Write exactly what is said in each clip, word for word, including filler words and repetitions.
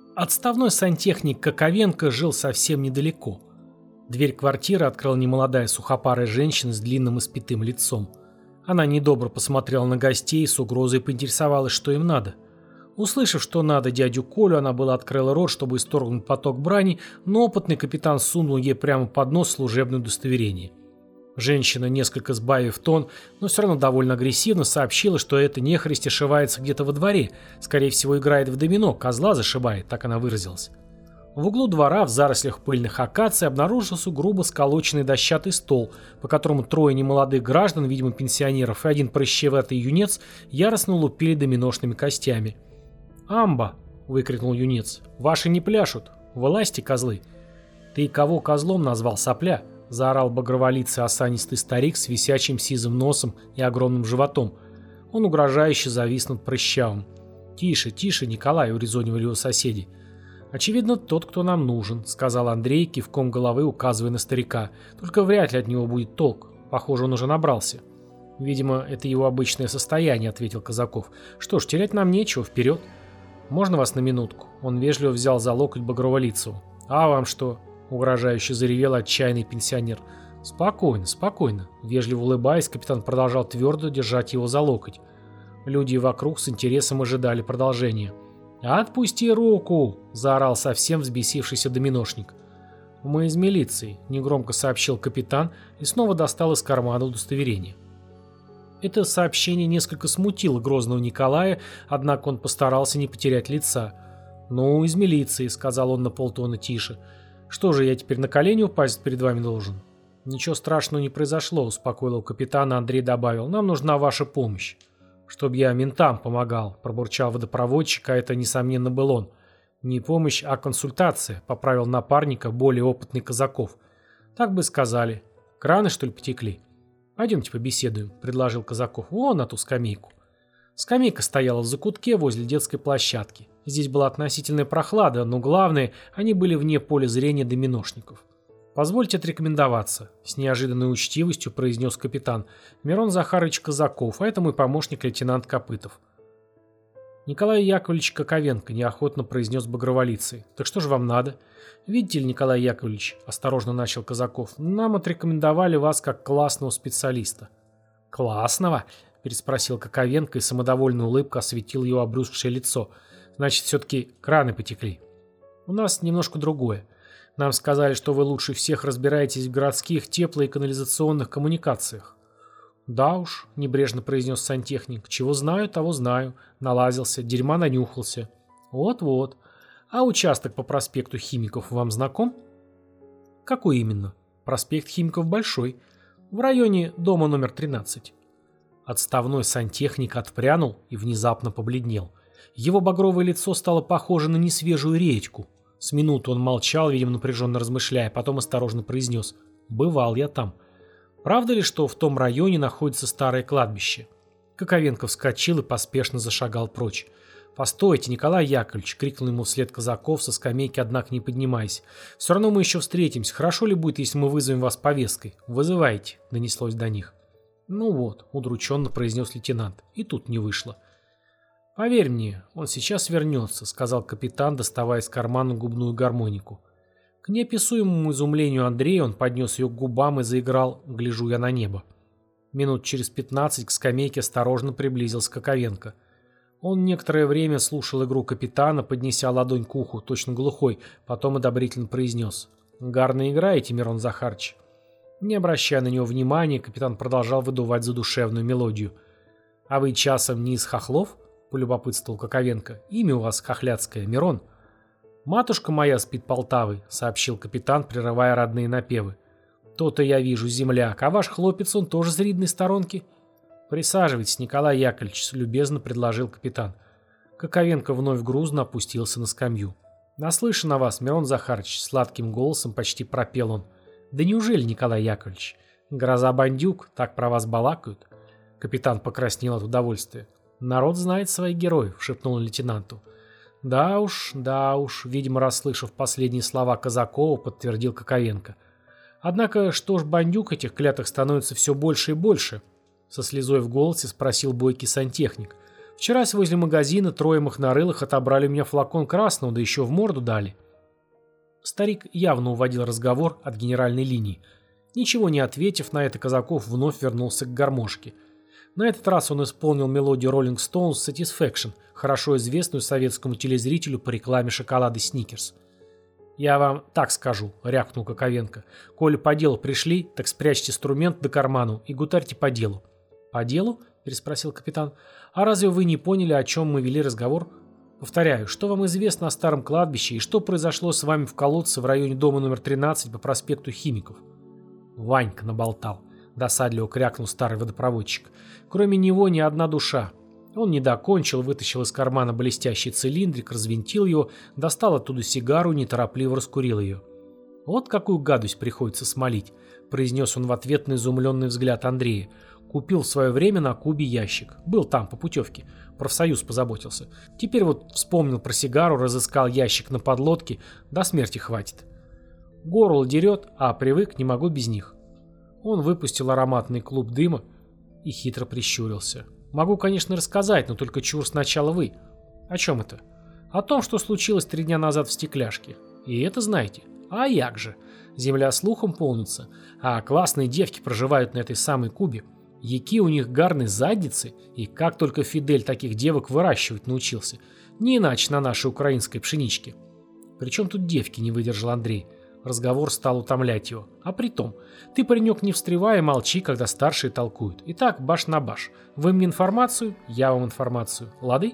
Отставной сантехник Коковенко жил совсем недалеко. Дверь квартиры открыла немолодая сухопарая женщина с длинным испитым лицом. Она недобро посмотрела на гостей и с угрозой поинтересовалась, что им надо. Услышав, что надо дядю Колю, она была открыла рот, чтобы исторгнуть поток брани, но опытный капитан сунул ей прямо под нос служебное удостоверение. Женщина, несколько сбавив тон, но все равно довольно агрессивно сообщила, что эта нехристь ошивается где-то во дворе, скорее всего играет в домино, козла зашибает, так она выразилась. В углу двора в зарослях пыльных акаций обнаружился грубо сколоченный дощатый стол, по которому трое немолодых граждан, видимо пенсионеров, и один прыщеватый юнец яростно лупили доминошными костями. «Амба!» — выкрикнул юнец. «Ваши не пляшут! Вылазьте, козлы!» «Ты кого козлом назвал, сопля?» — заорал багроволицый осанистый старик с висячим сизым носом и огромным животом. Он угрожающе завис над прыщавым. «Тише, тише, Николай!» — урезонивали его соседи. «Очевидно, тот, кто нам нужен», — сказал Андрей, кивком головы указывая на старика. «Только вряд ли от него будет толк. Похоже, он уже набрался». «Видимо, это его обычное состояние», — ответил Казаков. «Что ж, терять нам нечего, вперед». «Можно вас на минутку?» Он вежливо взял за локоть багроволицего. «А вам что?» — угрожающе заревел отчаянный пенсионер. «Спокойно, спокойно». Вежливо улыбаясь, капитан продолжал твердо держать его за локоть. Люди вокруг с интересом ожидали продолжения. «Отпусти руку!» – заорал совсем взбесившийся доминошник. «Мы из милиции», – негромко сообщил капитан и снова достал из кармана удостоверение. Это сообщение несколько смутило грозного Николая, однако он постарался не потерять лица. «Ну, из милиции», – сказал он на полтона тише. «Что же, я теперь на колени упасть перед вами должен?» «Ничего страшного не произошло», – успокоил капитана, Андрей добавил. «Нам нужна ваша помощь». «Чтоб я ментам помогал», – пробурчал водопроводчик, а это, несомненно, был он. «Не помощь, а консультация», – поправил напарника более опытный Казаков. «Так бы сказали. Краны, что ли, потекли?» «Пойдемте побеседуем», – предложил Казаков. «Вон на ту скамейку». Скамейка стояла в закутке возле детской площадки. Здесь была относительная прохлада, но главное, они были вне поля зрения доминошников. «Позвольте отрекомендоваться», — с неожиданной учтивостью произнес капитан. «Мирон Захарович Казаков, а это мой помощник лейтенант Копытов». «Николай Яковлевич Коковенко», — неохотно произнес багроволицый. «Так что же вам надо?» «Видите ли, Николай Яковлевич», — осторожно начал Казаков, — «нам отрекомендовали вас как классного специалиста». «Классного?» — переспросил Коковенко, и самодовольная улыбка осветила его обрюзгшее лицо. «Значит, все-таки краны потекли». «У нас немножко другое. Нам сказали, что вы лучше всех разбираетесь в городских тепло- и канализационных коммуникациях». «Да уж», — небрежно произнес сантехник, — «чего знаю, того знаю. Налазился, дерьма нанюхался». «Вот-вот. А участок по проспекту Химиков вам знаком?» «Какой именно?» «Проспект Химиков большой. В районе дома номер тринадцать». Отставной сантехник отпрянул и внезапно побледнел. Его багровое лицо стало похоже на несвежую редьку. С минуту он молчал, видимо, напряженно размышляя, потом осторожно произнес: «Бывал я там. Правда ли, что в том районе находится старое кладбище?» Коковенко вскочил и поспешно зашагал прочь. «Постойте, Николай Яковлевич!» — крикнул ему вслед Казаков со скамейки, однако не поднимаясь. «Все равно мы еще встретимся. Хорошо ли будет, если мы вызовем вас повесткой?» «Вызывайте», — донеслось до них. «Ну вот», — удрученно произнес лейтенант. И тут не вышло. «Поверь мне, он сейчас вернется», — сказал капитан, доставая из кармана губную гармонику. К неописуемому изумлению Андрея он поднес ее к губам и заиграл «Гляжу я на небо». Минут через пятнадцать к скамейке осторожно приблизился Коковенко. Он некоторое время слушал игру капитана, поднеся ладонь к уху, точно глухой, потом одобрительно произнес: «Гарно играете, Мирон Захарыч». Не обращая на него внимания, капитан продолжал выдувать задушевную мелодию. «А вы часом не из хохлов?» — полюбопытствовал Коковенко. «Имя у вас хохляцкое, Мирон». «Матушка моя спит Полтавой», — сообщил капитан, прерывая родные напевы. «То-то я вижу, земляк. А ваш хлопец, он тоже с ридной сторонки?» «Присаживайтесь, Николай Яковлевич», — любезно предложил капитан. Коковенко вновь грузно опустился на скамью. «Наслышан о вас, Мирон Захарович», — сладким голосом почти пропел он. «Да неужели, Николай Яковлевич? Гроза бандюк, так про вас балакают?» Капитан покраснел от удовольствия. «Народ знает своих героев», — шепнул он лейтенанту. «Да уж, да уж», — видимо, расслышав последние слова Казакова, подтвердил Коковенко. «Однако, что ж бандюк этих клятых становится все больше и больше?» Со слезой в голосе спросил бойкий сантехник. Вчера возле магазина трое махнарылых отобрали у меня флакон красного, да еще в морду дали. Старик явно уводил разговор от генеральной линии. Ничего не ответив на это, Казаков вновь вернулся к гармошке. На этот раз он исполнил мелодию Rolling Stones Satisfaction, хорошо известную советскому телезрителю по рекламе шоколада Сникерс. «Я вам так скажу», — рявкнул Каковенко. «Коли по делу пришли, так спрячьте инструмент до карману и гутарьте по делу». «По делу?» — переспросил капитан. «А разве вы не поняли, о чем мы вели разговор? Повторяю, что вам известно о старом кладбище и что произошло с вами в колодце в районе дома номер тринадцать по проспекту Химиков?» «Ванька наболтал», — досадливо крякнул старый водопроводчик. «Кроме него ни одна душа». Он не докончил, вытащил из кармана блестящий цилиндрик, развинтил его, достал оттуда сигару и неторопливо раскурил ее. «Вот какую гадость приходится смолить», — произнес он в ответ на изумленный взгляд Андрея. «Купил в свое время на Кубе ящик. Был там по путевке. Профсоюз позаботился. Теперь вот вспомнил про сигару, разыскал ящик на подлодке. До смерти хватит. Горло дерет, а привык, не могу без них». Он выпустил ароматный клуб дыма и хитро прищурился. «Могу, конечно, рассказать, но только чур сначала вы». «О чем это?» «О том, что случилось три дня назад в стекляшке. И это знаете. А як же? Земля слухом полнится. А классные девки проживают на этой самой Кубе. Яки у них гарные задницы, и как только Фидель таких девок выращивать научился. Не иначе на нашей украинской пшеничке». «Причем тут девки?» — не выдержал Андрей. Разговор стал утомлять его. «А притом, ты, паренек, не встревай и молчи, когда старшие толкуют. Итак, баш на баш. Вы мне информацию, я вам информацию. Лады?»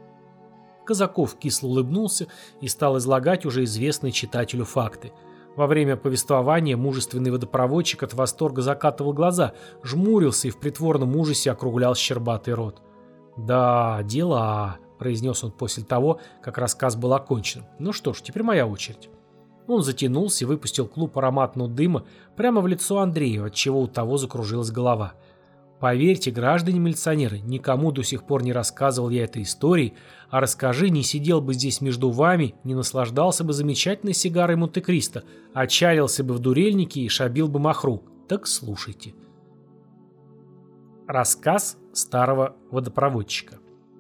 Казаков кисло улыбнулся и стал излагать уже известные читателю факты. Во время повествования мужественный водопроводчик от восторга закатывал глаза, жмурился и в притворном ужасе округлял щербатый рот. «Да, дела», — произнес он после того, как рассказ был окончен. «Ну что ж, теперь моя очередь». Он затянулся и выпустил клуб ароматного дыма прямо в лицо Андрею, отчего у того закружилась голова. «Поверьте, граждане милиционеры, никому до сих пор не рассказывал я этой истории, а расскажи, не сидел бы здесь между вами, не наслаждался бы замечательной сигарой Монте-Кристо, а чалился бы в дурельнике и шабил бы махру. Так слушайте». Рассказ старого водопроводчика.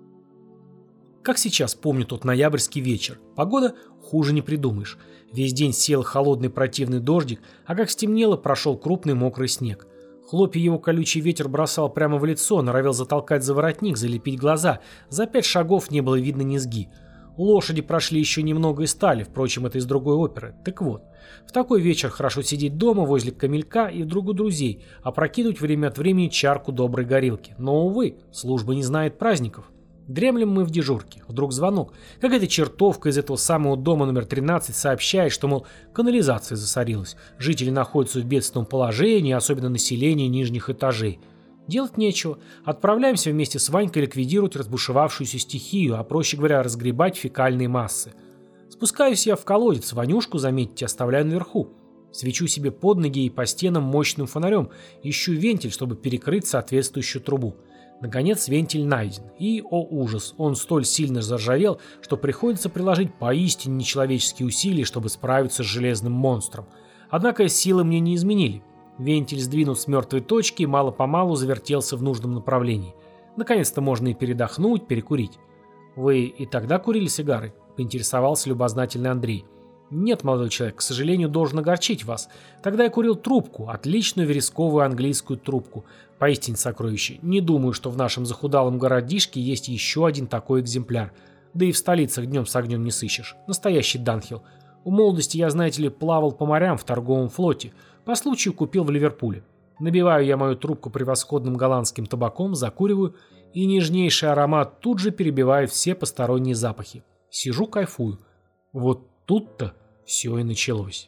Как сейчас помню тот ноябрьский вечер. Погода хуже не придумаешь. Весь день сел холодный противный дождик, а как стемнело, прошел крупный мокрый снег. Хлопья его колючий ветер бросал прямо в лицо, норовил затолкать за воротник, залепить глаза. За пять шагов не было видно низги. Лошади прошли еще немного и стали, впрочем, это из другой оперы. Так вот, в такой вечер хорошо сидеть дома возле камелька и вдруг у друзей, опрокинуть время от времени чарку доброй горилки. Но, увы, служба не знает праздников. Дремлем мы в дежурке. Вдруг звонок. Какая-то чертовка из этого самого дома номер тринадцать сообщает, что, мол, канализация засорилась. Жители находятся в бедственном положении, особенно население нижних этажей. Делать нечего. Отправляемся вместе с Ванькой ликвидировать разбушевавшуюся стихию, а проще говоря, разгребать фекальные массы. Спускаюсь я в колодец, Ванюшку, заметьте, оставляю наверху. Свечу себе под ноги и по стенам мощным фонарем. Ищу вентиль, чтобы перекрыть соответствующую трубу. Наконец вентиль найден. И, о ужас, он столь сильно заржавел, что приходится приложить поистине нечеловеческие усилия, чтобы справиться с железным монстром. Однако силы мне не изменили. Вентиль сдвинут с мертвой точки и мало-помалу завертелся в нужном направлении. Наконец-то можно и передохнуть, перекурить. «Вы и тогда курили сигары?» – поинтересовался любознательный Андрей. «Нет, молодой человек, к сожалению, должен огорчить вас. Тогда я курил трубку, отличную вересковую английскую трубку. Поистине сокровище. Не думаю, что в нашем захудалом городишке есть еще один такой экземпляр. Да и в столицах днем с огнем не сыщешь. Настоящий Данхил. У молодости я, знаете ли, плавал по морям в торговом флоте. По случаю купил в Ливерпуле. Набиваю я мою трубку превосходным голландским табаком, закуриваю, и нежнейший аромат тут же перебивает все посторонние запахи. Сижу, кайфую. Вот тут-то все и началось.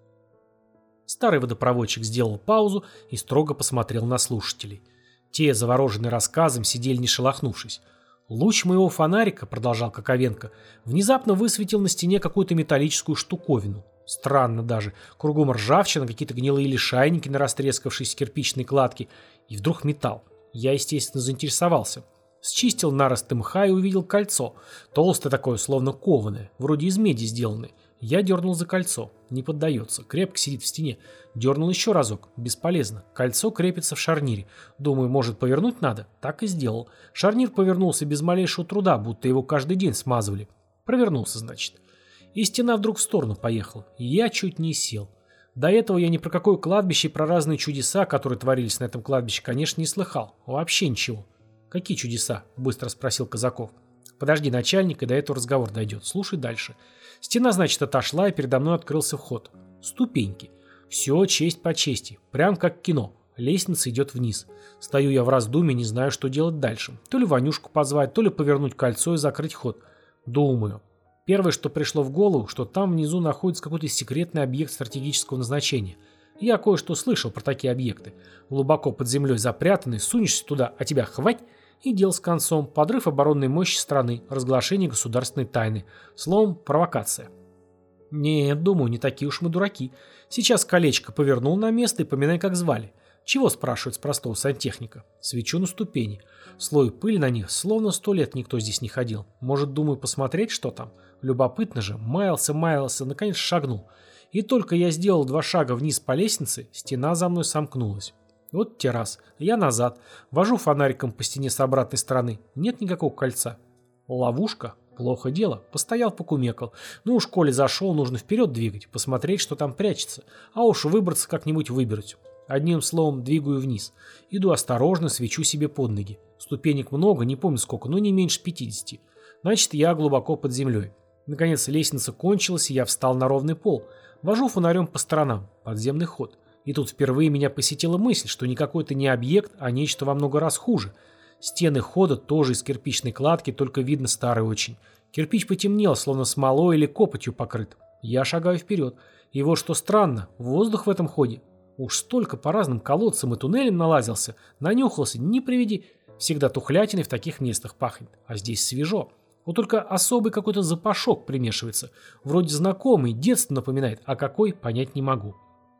Старый водопроводчик сделал паузу и строго посмотрел на слушателей. Те, завороженные рассказом, сидели не шелохнувшись. «Луч моего фонарика, — продолжал Каковенко, — внезапно высветил на стене какую-то металлическую штуковину. Странно даже. Кругом ржавчина, какие-то гнилые лишайники на растрескавшейся кирпичной кладке. И вдруг металл. Я, естественно, заинтересовался. Счистил наросты мха и увидел кольцо. Толстое такое, словно кованое, вроде из меди сделанное. Я дернул за кольцо. Не поддается. Крепко сидит в стене. Дернул еще разок. Бесполезно. Кольцо крепится в шарнире. Думаю, может, повернуть надо? Так и сделал. Шарнир повернулся без малейшего труда, будто его каждый день смазывали. Провернулся, значит. И стена вдруг в сторону поехала. Я чуть не сел. До этого я ни про какое кладбище и про разные чудеса, которые творились на этом кладбище, конечно, не слыхал. Вообще ничего. «Какие чудеса?» – быстро спросил Казаков. «Подожди, начальник, и до этого разговор дойдет. Слушай дальше. Стена, значит, отошла, и передо мной открылся вход. Ступеньки. Все честь по чести. Прям как кино. Лестница идет вниз. Стою я в раздумье, не знаю, что делать дальше. То ли Ванюшку позвать, то ли повернуть кольцо и закрыть ход. Думаю. Первое, что пришло в голову, что там внизу находится какой-то секретный объект стратегического назначения. Я кое-что слышал про такие объекты. Глубоко под землей запрятанный, сунешься туда, а тебя хвать, и дел с концом. Подрыв оборонной мощи страны, разглашение государственной тайны. Словом, провокация. Нет, думаю, не такие уж мы дураки. Сейчас колечко повернул на место и поминай, как звали. Чего, спрашивают с простого сантехника? Свечу на ступени. Слой пыли на них, словно сто лет никто здесь не ходил. Может, думаю, посмотреть, что там? Любопытно же. Маялся, маялся, наконец шагнул. И только я сделал два шага вниз по лестнице, стена за мной сомкнулась. Вот террас. Я назад. Вожу фонариком по стене с обратной стороны. Нет никакого кольца. Ловушка? Плохо дело. Постоял, покумекал. Ну уж, коли зашел, нужно вперед двигать, посмотреть, что там прячется. А уж выбраться как-нибудь выберуть. Одним словом, двигаю вниз. Иду осторожно, свечу себе под ноги. Ступенек много, не помню сколько, но не меньше пятидесяти. Значит, я глубоко под землей. Наконец лестница кончилась, и я встал на ровный пол. Вожу фонарем по сторонам. Подземный ход. И тут впервые меня посетила мысль, что не какой-то не объект, а нечто во много раз хуже. Стены хода тоже из кирпичной кладки, только видно старый очень. Кирпич потемнел, словно смолой или копотью покрыт. Я шагаю вперед. И вот что странно, воздух в этом ходе. Уж столько по разным колодцам и туннелям налазился, нанюхался, не приведи. Всегда тухлятиной в таких местах пахнет, а здесь свежо. Вот только особый какой-то запашок примешивается. Вроде знакомый, детство напоминает, а какой, понять не могу.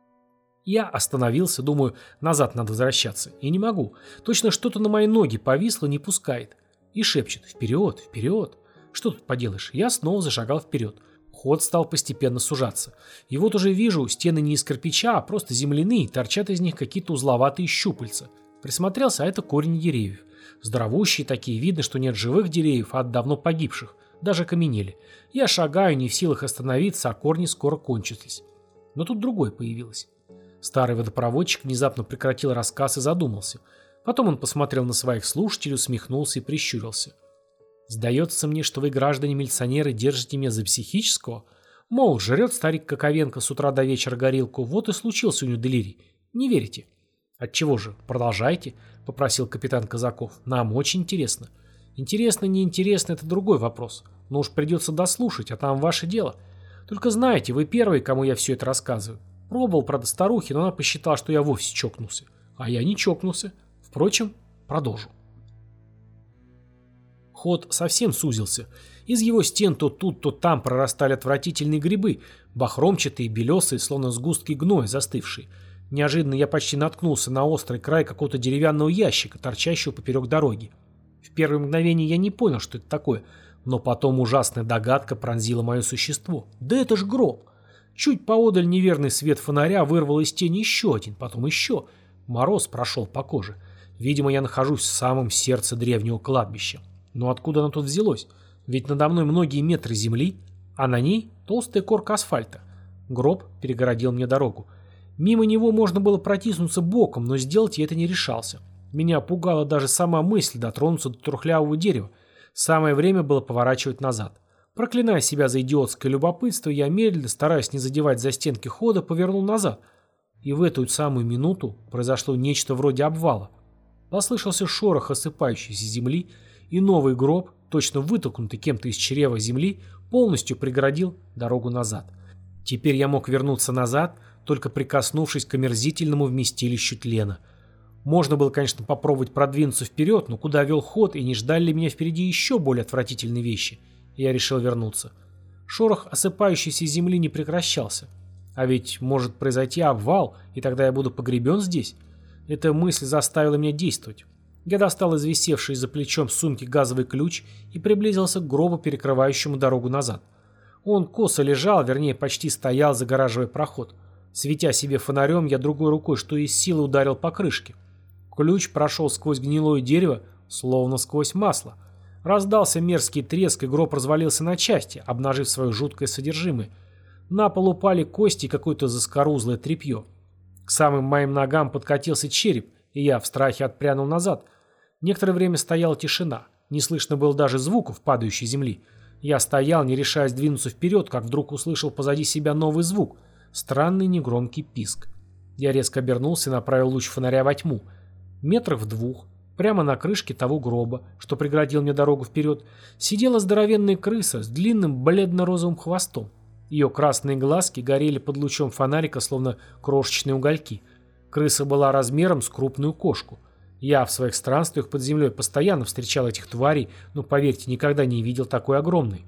Я остановился, думаю, назад надо возвращаться. И не могу. Точно что-то на мои ноги повисло, не пускает. И шепчет: вперед, вперед. Что тут поделаешь? Я снова зашагал вперед. Ход стал постепенно сужаться. И вот уже вижу, стены не из кирпича, а просто земляные, торчат из них какие-то узловатые щупальца. Присмотрелся, а это корень деревьев. Здоровущие такие, видно, что нет живых деревьев, а от давно погибших. Даже окаменели. Я шагаю, не в силах остановиться, а корни скоро кончились. Но тут другой появилось. Старый водопроводчик внезапно прекратил рассказ и задумался. Потом он посмотрел на своих слушателей, усмехнулся и прищурился. «Сдается мне, что вы, граждане-милиционеры, держите меня за психического? Мол, жрет старик Каковенко с утра до вечера горилку, вот и случился у него делирий. Не верите?» «Отчего же? Продолжайте», — попросил капитан Казаков. «Нам очень интересно». «Интересно, неинтересно — это другой вопрос. Но уж придется дослушать, а там ваше дело. Только знаете, вы первые, кому я все это рассказываю. Пробовал, правда, старухи, но она посчитала, что я вовсе чокнулся. А я не чокнулся. Впрочем, продолжу. Ход совсем сузился. Из его стен то тут, то там прорастали отвратительные грибы, бахромчатые, белесые, словно сгустки гноя застывшие. Неожиданно я почти наткнулся на острый край какого-то деревянного ящика, торчащего поперек дороги. В первое мгновение я не понял, что это такое, но потом ужасная догадка пронзила мое существо. Да это ж гроб! Чуть поодаль неверный свет фонаря вырвал из тени еще один, потом еще. Мороз прошел по коже. Видимо, я нахожусь в самом сердце древнего кладбища. Но откуда оно тут взялось? Ведь надо мной многие метры земли, а на ней толстая корка асфальта. Гроб перегородил мне дорогу. Мимо него можно было протиснуться боком, но сделать я это не решался. Меня пугала даже сама мысль дотронуться до трухлявого дерева. Самое время было поворачивать назад. Проклиная себя за идиотское любопытство, я медленно, стараясь не задевать за стенки хода, повернул назад. И в эту самую минуту произошло нечто вроде обвала. Послышался шорох осыпающейся земли, и новый гроб, точно вытолкнутый кем-то из чрева земли, полностью преградил дорогу назад. Теперь я мог вернуться назад, только прикоснувшись к омерзительному вместилищу тлена. Можно было, конечно, попробовать продвинуться вперед, но куда вел ход, и не ждали ли меня впереди еще более отвратительные вещи? Я решил вернуться. Шорох осыпающейся земли не прекращался. А ведь может произойти обвал, и тогда я буду погребен здесь? Эта мысль заставила меня действовать. Я достал из висевшей за плечом сумки газовый ключ и приблизился к гробу, перекрывающему дорогу назад. Он косо лежал, вернее, почти стоял, загораживая проход. Светя себе фонарем, я другой рукой, что из силы, ударил по крышке. Ключ прошел сквозь гнилое дерево, словно сквозь масло. Раздался мерзкий треск, и гроб развалился на части, обнажив свое жуткое содержимое. На пол упали кости и какое-то заскорузлое тряпье. К самым моим ногам подкатился череп, и я в страхе отпрянул назад. Некоторое время стояла тишина. Не слышно было даже звуков падающей земли. Я стоял, не решаясь двинуться вперед, как вдруг услышал позади себя новый звук. Странный негромкий писк. Я резко обернулся и направил луч фонаря во тьму. Метрах в двух, прямо на крышке того гроба, что преградил мне дорогу вперед, сидела здоровенная крыса с длинным бледно-розовым хвостом. Ее красные глазки горели под лучом фонарика, словно крошечные угольки. Крыса была размером с крупную кошку. Я в своих странствиях под землей постоянно встречал этих тварей, но, поверьте, никогда не видел такой огромной.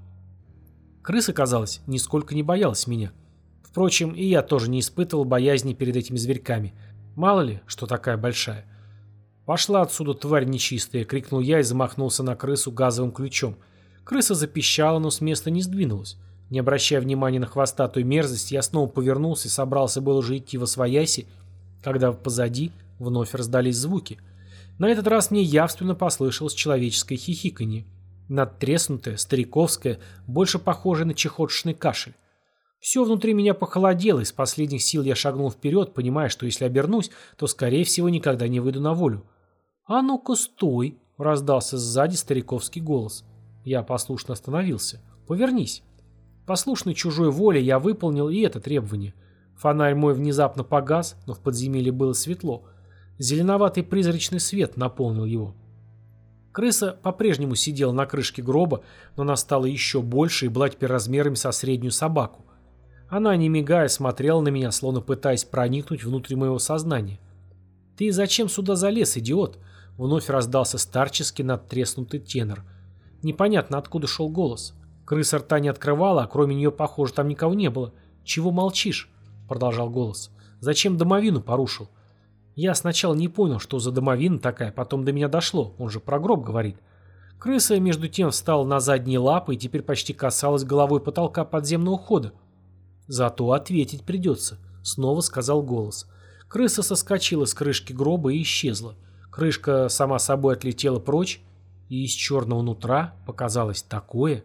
Крыса, казалось, нисколько не боялась меня. Впрочем, и я тоже не испытывал боязни перед этими зверьками. Мало ли, что такая большая. «Пошла отсюда, тварь нечистая!» — крикнул я и замахнулся на крысу газовым ключом. Крыса запищала, но с места не сдвинулась. Не обращая внимания на хвостатую мерзость, я снова повернулся и собрался было уже идти восвояси, когда позади вновь раздались звуки. На этот раз мне явственно послышалось человеческое хихиканье. Надтреснутое, стариковское, больше похожее на чехотшный кашель. Все внутри меня похолодело, и с последних сил я шагнул вперед, понимая, что если обернусь, то, скорее всего, никогда не выйду на волю. «А ну-ка, стой!» — раздался сзади стариковский голос. Я послушно остановился. «Повернись!» Послушной чужой воле я выполнил и это требование. Фонарь мой внезапно погас, но в подземелье было светло. Зеленоватый призрачный свет наполнил его. Крыса по-прежнему сидела на крышке гроба, но она стала еще больше и была теперь размерами со среднюю собаку. Она, не мигая, смотрела на меня, словно пытаясь проникнуть внутрь моего сознания. «Ты зачем сюда залез, идиот?» — вновь раздался старческий надтреснутый тенор. Непонятно, откуда шел голос. Крыса рта не открывала, а кроме нее, похоже, там никого не было. «Чего молчишь?» — продолжал голос. «Зачем домовину порушил?» Я сначала не понял, что за домовина такая, потом до меня дошло, он же про гроб говорит. Крыса, между тем, встала на задние лапы и теперь почти касалась головой потолка подземного хода. «Зато ответить придется», — снова сказал голос. Крыса соскочила с крышки гроба и исчезла. Крышка сама собой отлетела прочь, и из черного нутра показалось такое.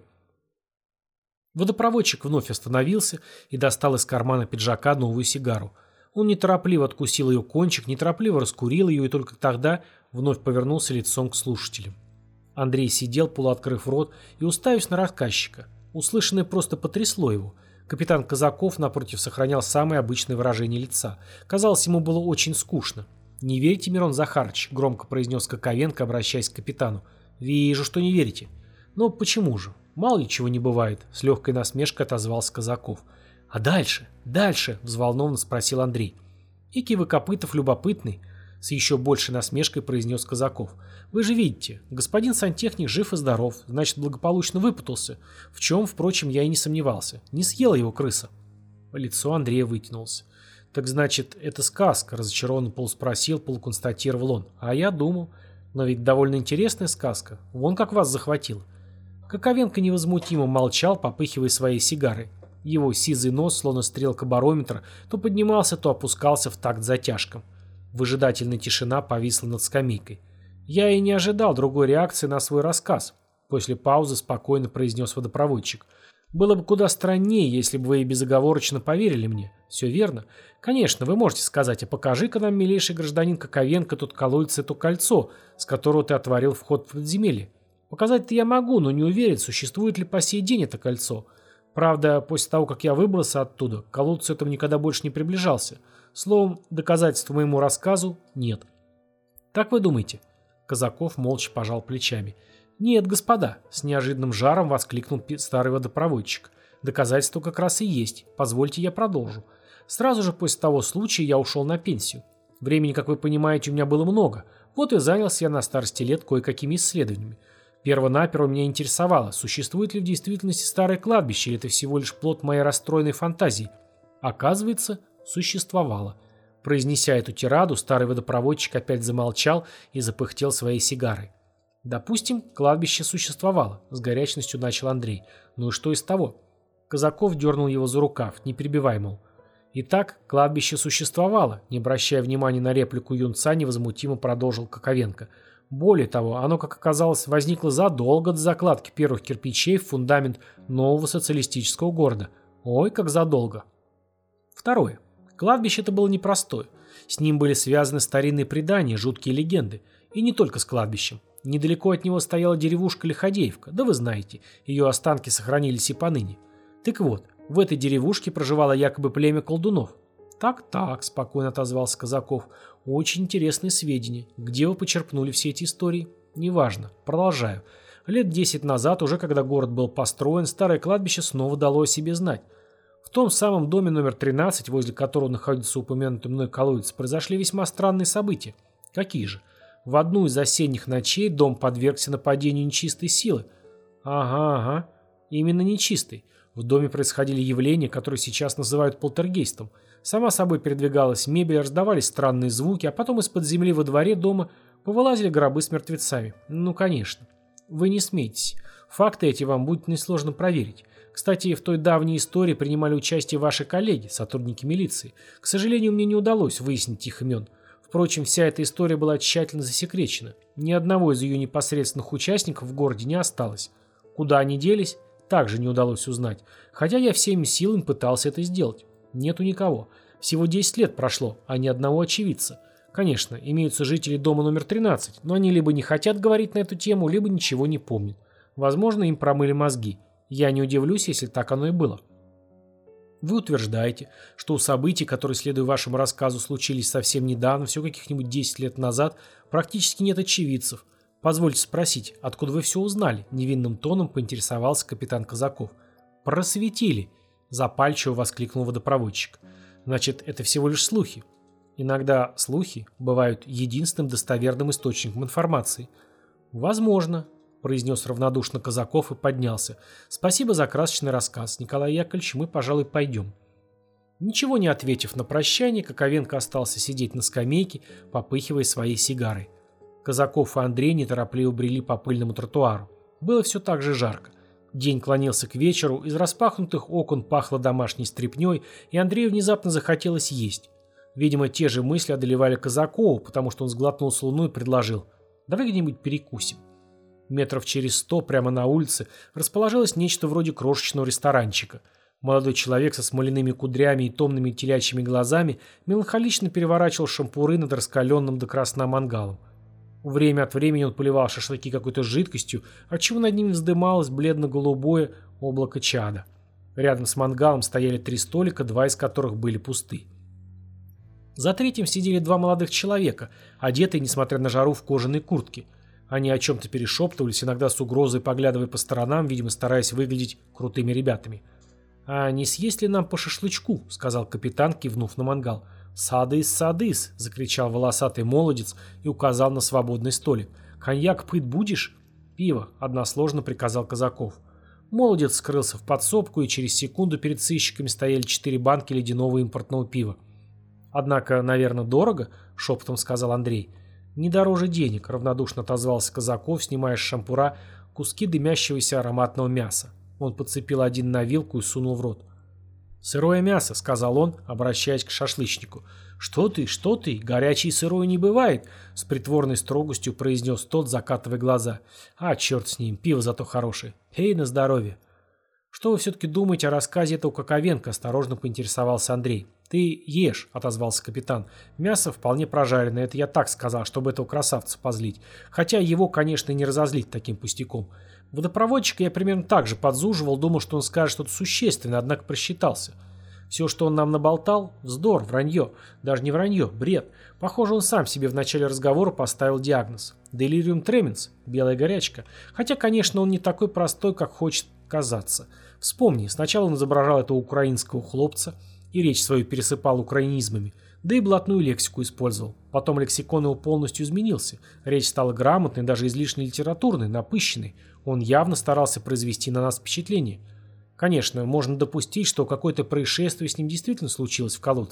Водопроводчик вновь остановился и достал из кармана пиджака новую сигару. Он неторопливо откусил ее кончик, неторопливо раскурил ее и только тогда вновь повернулся лицом к слушателям. Андрей сидел, полуоткрыв рот, и уставясь на рассказчика. Услышанное просто потрясло его. Капитан Казаков, напротив, сохранял самое обычное выражение лица. Казалось, ему было очень скучно. «Не верите, Мирон Захарович?» — громко произнес Коковенко, обращаясь к капитану. «Вижу, что не верите». «Но почему же? Мало ли чего не бывает», — с легкой насмешкой отозвался Казаков. «А дальше? Дальше?» — взволнованно спросил Андрей. «Ики вы, Копытов, любопытный», — с еще большей насмешкой произнес Казаков. «Вы же видите, господин сантехник жив и здоров, значит, благополучно выпутался, в чем, впрочем, я и не сомневался. Не съела его крыса». Лицо Андрея вытянулось. «Так значит, это сказка?» — разочарованно полуспросил, полуконстатировал он. «А я думал. Но ведь довольно интересная сказка. Вон как вас захватило». Коковенко невозмутимо молчал, попыхивая своей сигарой. Его сизый нос, словно стрелка барометра, то поднимался, то опускался в такт затяжкам. Выжидательная тишина повисла над скамейкой. Я и не ожидал другой реакции на свой рассказ. После паузы спокойно произнес водопроводчик. «Было бы куда страннее, если бы вы и безоговорочно поверили мне. Все верно. Конечно, вы можете сказать, а покажи-ка нам, милейший гражданин Коковенко, тот колодец и то кольцо, с которого ты отворил вход в подземелье. Показать-то я могу, но не уверен, существует ли по сей день это кольцо. Правда, после того, как я выбрался оттуда, к колодцу этому никогда больше не приближался. Словом, доказательств моему рассказу нет». «Так вы думаете?» Казаков молча пожал плечами. «Нет, господа», — с неожиданным жаром воскликнул старый водопроводчик. «Доказательства как раз и есть. Позвольте я продолжу. Сразу же после того случая я ушел на пенсию. Времени, как вы понимаете, у меня было много. Вот и занялся я на старости лет кое-какими исследованиями. Первонаперво меня интересовало, существует ли в действительности старое кладбище, или это всего лишь плод моей расстроенной фантазии. Оказывается, существовало. Произнеся эту тираду, старый водопроводчик опять замолчал и запыхтел своей сигарой. «Допустим, кладбище существовало», — с горячностью начал Андрей. «Ну и что из того?» Казаков дернул его за рукав, не перебивай, мол. «Итак, кладбище существовало», — не обращая внимания на реплику юнца, невозмутимо продолжил Коковенко. «Более того, оно, как оказалось, возникло задолго до закладки первых кирпичей в фундамент нового социалистического города. Ой, как задолго». Второе. Кладбище-то было непростое. С ним были связаны старинные предания, жуткие легенды. И не только с кладбищем. Недалеко от него стояла деревушка Лиходеевка, да вы знаете, ее останки сохранились и поныне. Так вот, в этой деревушке проживало якобы племя колдунов. «Так-так», — спокойно отозвался Казаков, — «очень интересные сведения. Где вы почерпнули все эти истории?» «Неважно. Продолжаю. Лет десять назад, уже когда город был построен, старое кладбище снова дало о себе знать. В том самом доме номер тринадцать, возле которого находится упомянутый мной колодец, произошли весьма странные события. Какие же? В одну из осенних ночей дом подвергся нападению нечистой силы. Ага, ага. Именно нечистой. В доме происходили явления, которые сейчас называют полтергейстом. Сама собой передвигалась мебель, раздавались странные звуки, а потом из-под земли во дворе дома повылазили гробы с мертвецами. Ну, конечно. Вы не смейтесь. Факты эти вам будет несложно проверить. Кстати, в той давней истории принимали участие ваши коллеги, сотрудники милиции. К сожалению, мне не удалось выяснить их имен. Впрочем, вся эта история была тщательно засекречена. Ни одного из ее непосредственных участников в городе не осталось. Куда они делись, также не удалось узнать. Хотя я всеми силами пытался это сделать. Нету никого. Всего десять лет прошло, а ни одного очевидца. Конечно, имеются жители дома номер тринадцать, но они либо не хотят говорить на эту тему, либо ничего не помнят. Возможно, им промыли мозги. Я не удивлюсь, если так оно и было. Вы утверждаете, что у событий, которые, следуя вашему рассказу, случились совсем недавно, всего каких-нибудь десять лет назад, практически нет очевидцев. Позвольте спросить, откуда вы все узнали? Невинным тоном поинтересовался капитан Казаков. Просветили, запальчиво воскликнул водопроводчик. Значит, это всего лишь слухи. Иногда слухи бывают единственным достоверным источником информации. Возможно, произнес равнодушно Казаков и поднялся. «Спасибо за красочный рассказ, Николай Яковлевич, мы, пожалуй, пойдем». Ничего не ответив на прощание, Коковенко остался сидеть на скамейке, попыхивая своей сигарой. Казаков и Андрей неторопливо брели по пыльному тротуару. Было все так же жарко. День клонился к вечеру, из распахнутых окон пахло домашней стряпнёй, и Андрею внезапно захотелось есть. Видимо, те же мысли одолевали Казакова, потому что он сглотнул слюну и предложил: «Давай где-нибудь перекусим». Метров через сто прямо на улице расположилось нечто вроде крошечного ресторанчика. Молодой человек со смоляными кудрями и томными телячьими глазами меланхолично переворачивал шампуры над раскаленным до красна мангалом. Время от времени он поливал шашлыки какой-то жидкостью, отчего над ними вздымалось бледно-голубое облако чада. Рядом с мангалом стояли три столика, два из которых были пусты. За третьим сидели два молодых человека, одетые, несмотря на жару, в кожаной куртке. Они о чем-то перешептывались, иногда с угрозой поглядывая по сторонам, видимо, стараясь выглядеть крутыми ребятами. «А не съесть ли нам по шашлычку?» — сказал капитан, кивнув на мангал. «Садыс, садыс!» — закричал волосатый молодец и указал на свободный столик. «Коньяк пыть будешь?» «Пиво», — односложно приказал Казаков. Молодец скрылся в подсобку, и через секунду перед сыщиками стояли четыре банки ледяного импортного пива. «Однако, наверное, дорого?» — шепотом сказал Андрей. «Не дороже денег», — равнодушно отозвался Казаков, снимая с шампура куски дымящегося ароматного мяса. Он подцепил один на вилку и сунул в рот. «Сырое мясо», — сказал он, обращаясь к шашлычнику. «Что ты, что ты? Горячее и сырое не бывает», — с притворной строгостью произнес тот, закатывая глаза. «А, черт с ним, пиво зато хорошее. Эй, на здоровье». «Что вы все-таки думаете о рассказе этого Коковенко?» — осторожно поинтересовался Андрей. «Ты ешь», — отозвался капитан. «Мясо вполне прожаренное, это я так сказал, чтобы этого красавца позлить. Хотя его, конечно, и не разозлить таким пустяком. Водопроводчика я примерно так же подзуживал, думал, что он скажет что-то существенное, однако просчитался. Все, что он нам наболтал, вздор, вранье. Даже не вранье, бред. Похоже, он сам себе в начале разговора поставил диагноз. Делириум тременс, белая горячка. Хотя, конечно, он не такой простой, как хочет казаться. Вспомни, сначала он изображал этого украинского хлопца и речь свою пересыпал украинизмами, да и блатную лексику использовал. Потом лексикон его полностью изменился. Речь стала грамотной, даже излишне литературной, напыщенной. Он явно старался произвести на нас впечатление. Конечно, можно допустить, что какое-то происшествие с ним действительно случилось в колодце.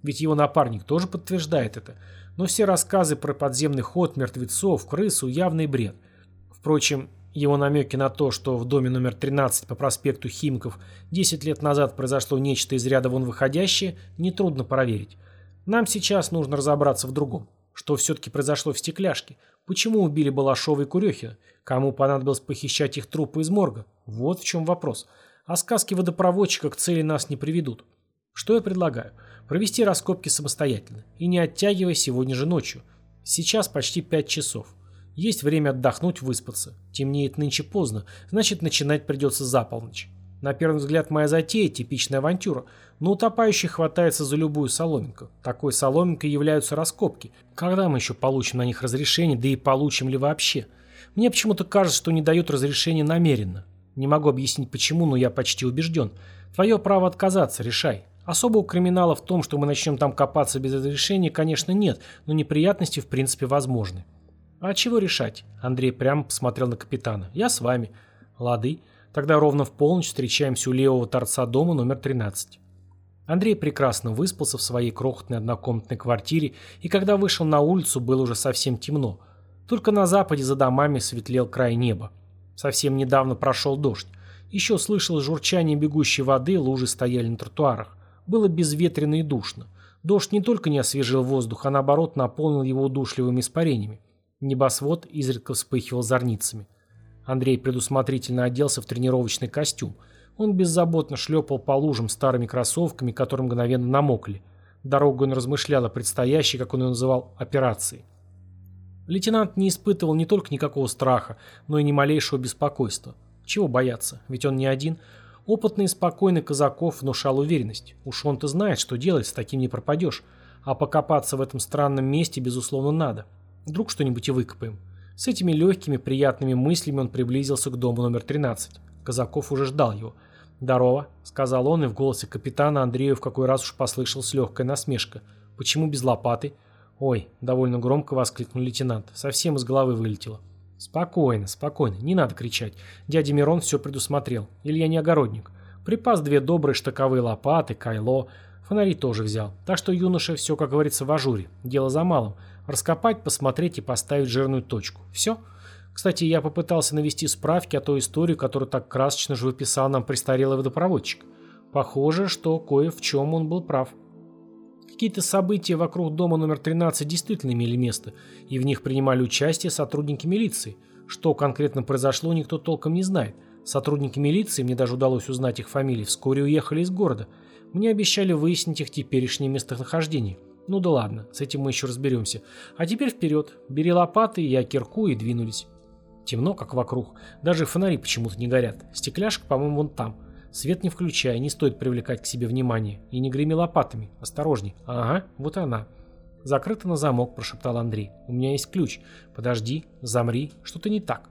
Ведь его напарник тоже подтверждает это. Но все рассказы про подземный ход, мертвецов, крысу – явный бред. Впрочем, его намеки на то, что в доме номер тринадцать по проспекту Химков десять лет назад произошло нечто из ряда вон выходящее, нетрудно проверить. Нам сейчас нужно разобраться в другом. Что все-таки произошло в стекляшке? Почему убили Балашова и Курехина? Кому понадобилось похищать их трупы из морга? Вот в чем вопрос. А сказки водопроводчика к цели нас не приведут. Что я предлагаю? Провести раскопки самостоятельно. И не оттягивая сегодня же ночью. Сейчас почти пять часов. Есть время отдохнуть, выспаться. Темнеет нынче поздно, значит начинать придется за полночь. На первый взгляд моя затея – типичная авантюра, но утопающий хватается за любую соломинку. Такой соломинкой являются раскопки. Когда мы еще получим на них разрешение, да и получим ли вообще? Мне почему-то кажется, что не дают разрешения намеренно. Не могу объяснить почему, но я почти убежден. Твое право отказаться, решай. Особого криминала в том, что мы начнем там копаться без разрешения, конечно, нет, но неприятности в принципе возможны. А чего решать? Андрей прямо посмотрел на капитана. Я с вами. Лады. Тогда ровно в полночь встречаемся у левого торца дома номер тринадцать. Андрей прекрасно выспался в своей крохотной однокомнатной квартире, и когда вышел на улицу, было уже совсем темно. Только на западе за домами светлел край неба. Совсем недавно прошел дождь. Еще слышалось журчание бегущей воды, лужи стояли на тротуарах. Было безветренно и душно. Дождь не только не освежил воздух, а наоборот наполнил его удушливыми испарениями. Небосвод изредка вспыхивал зорницами. Андрей предусмотрительно оделся в тренировочный костюм. Он беззаботно шлепал по лужам старыми кроссовками, которые мгновенно намокли. Дорогу он размышлял о предстоящей, как он ее называл, операции. Лейтенант не испытывал не только никакого страха, но и ни малейшего беспокойства. Чего бояться, ведь он не один. Опытный и спокойный Казаков внушал уверенность. Уж он-то знает, что делать, с таким не пропадешь. А покопаться в этом странном месте, безусловно, надо. Вдруг что-нибудь и выкопаем. С этими легкими, приятными мыслями он приблизился к дому номер тринадцать. Казаков уже ждал его. «Здорово», — сказал он, и в голосе капитана Андрею в какой раз уж послышалась легкая насмешка. «Почему без лопаты?» «Ой», — довольно громко воскликнул лейтенант. «Совсем из головы вылетело». «Спокойно, спокойно, не надо кричать. Дядя Мирон все предусмотрел. Илья не огородник. Припас две добрые штыковые лопаты, кайло. Фонари тоже взял. Так что, юноша, все, как говорится, в ажуре. Дело за малым. Раскопать, посмотреть и поставить жирную точку. Все. Кстати, я попытался навести справки о той истории, которую так красочно живописал нам престарелый водопроводчик. Похоже, что кое в чем он был прав. Какие-то события вокруг дома номер тринадцать действительно имели место, и в них принимали участие сотрудники милиции. Что конкретно произошло, никто толком не знает. Сотрудники милиции, мне даже удалось узнать их фамилии, вскоре уехали из города. Мне обещали выяснить их теперешнее местонахождение. Ну да ладно, с этим мы еще разберемся. А теперь вперед. Бери лопаты, я кирку, и двинулись. Темно, как вокруг. Даже фонари почему-то не горят. Стекляшка, по-моему, вон там. Свет не включай, не стоит привлекать к себе внимание. И не греми лопатами. Осторожней. Ага, вот она. Закрыто на замок, прошептал Андрей. У меня есть ключ. Подожди, замри, что-то не так.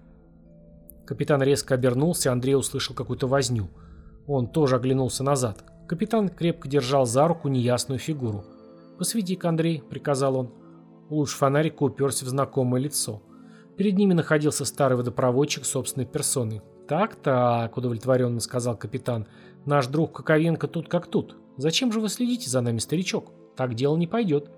Капитан резко обернулся, Андрей услышал какую-то возню. Он тоже оглянулся назад. Капитан крепко держал за руку неясную фигуру. «Посвети-ка, Андрей», — приказал он. Луч фонарика уперся в знакомое лицо. Перед ними находился старый водопроводчик собственной персоной. «Так-так», — удовлетворенно сказал капитан, — «наш друг Коковенко тут как тут. Зачем же вы следите за нами, старичок? Так дело не пойдет».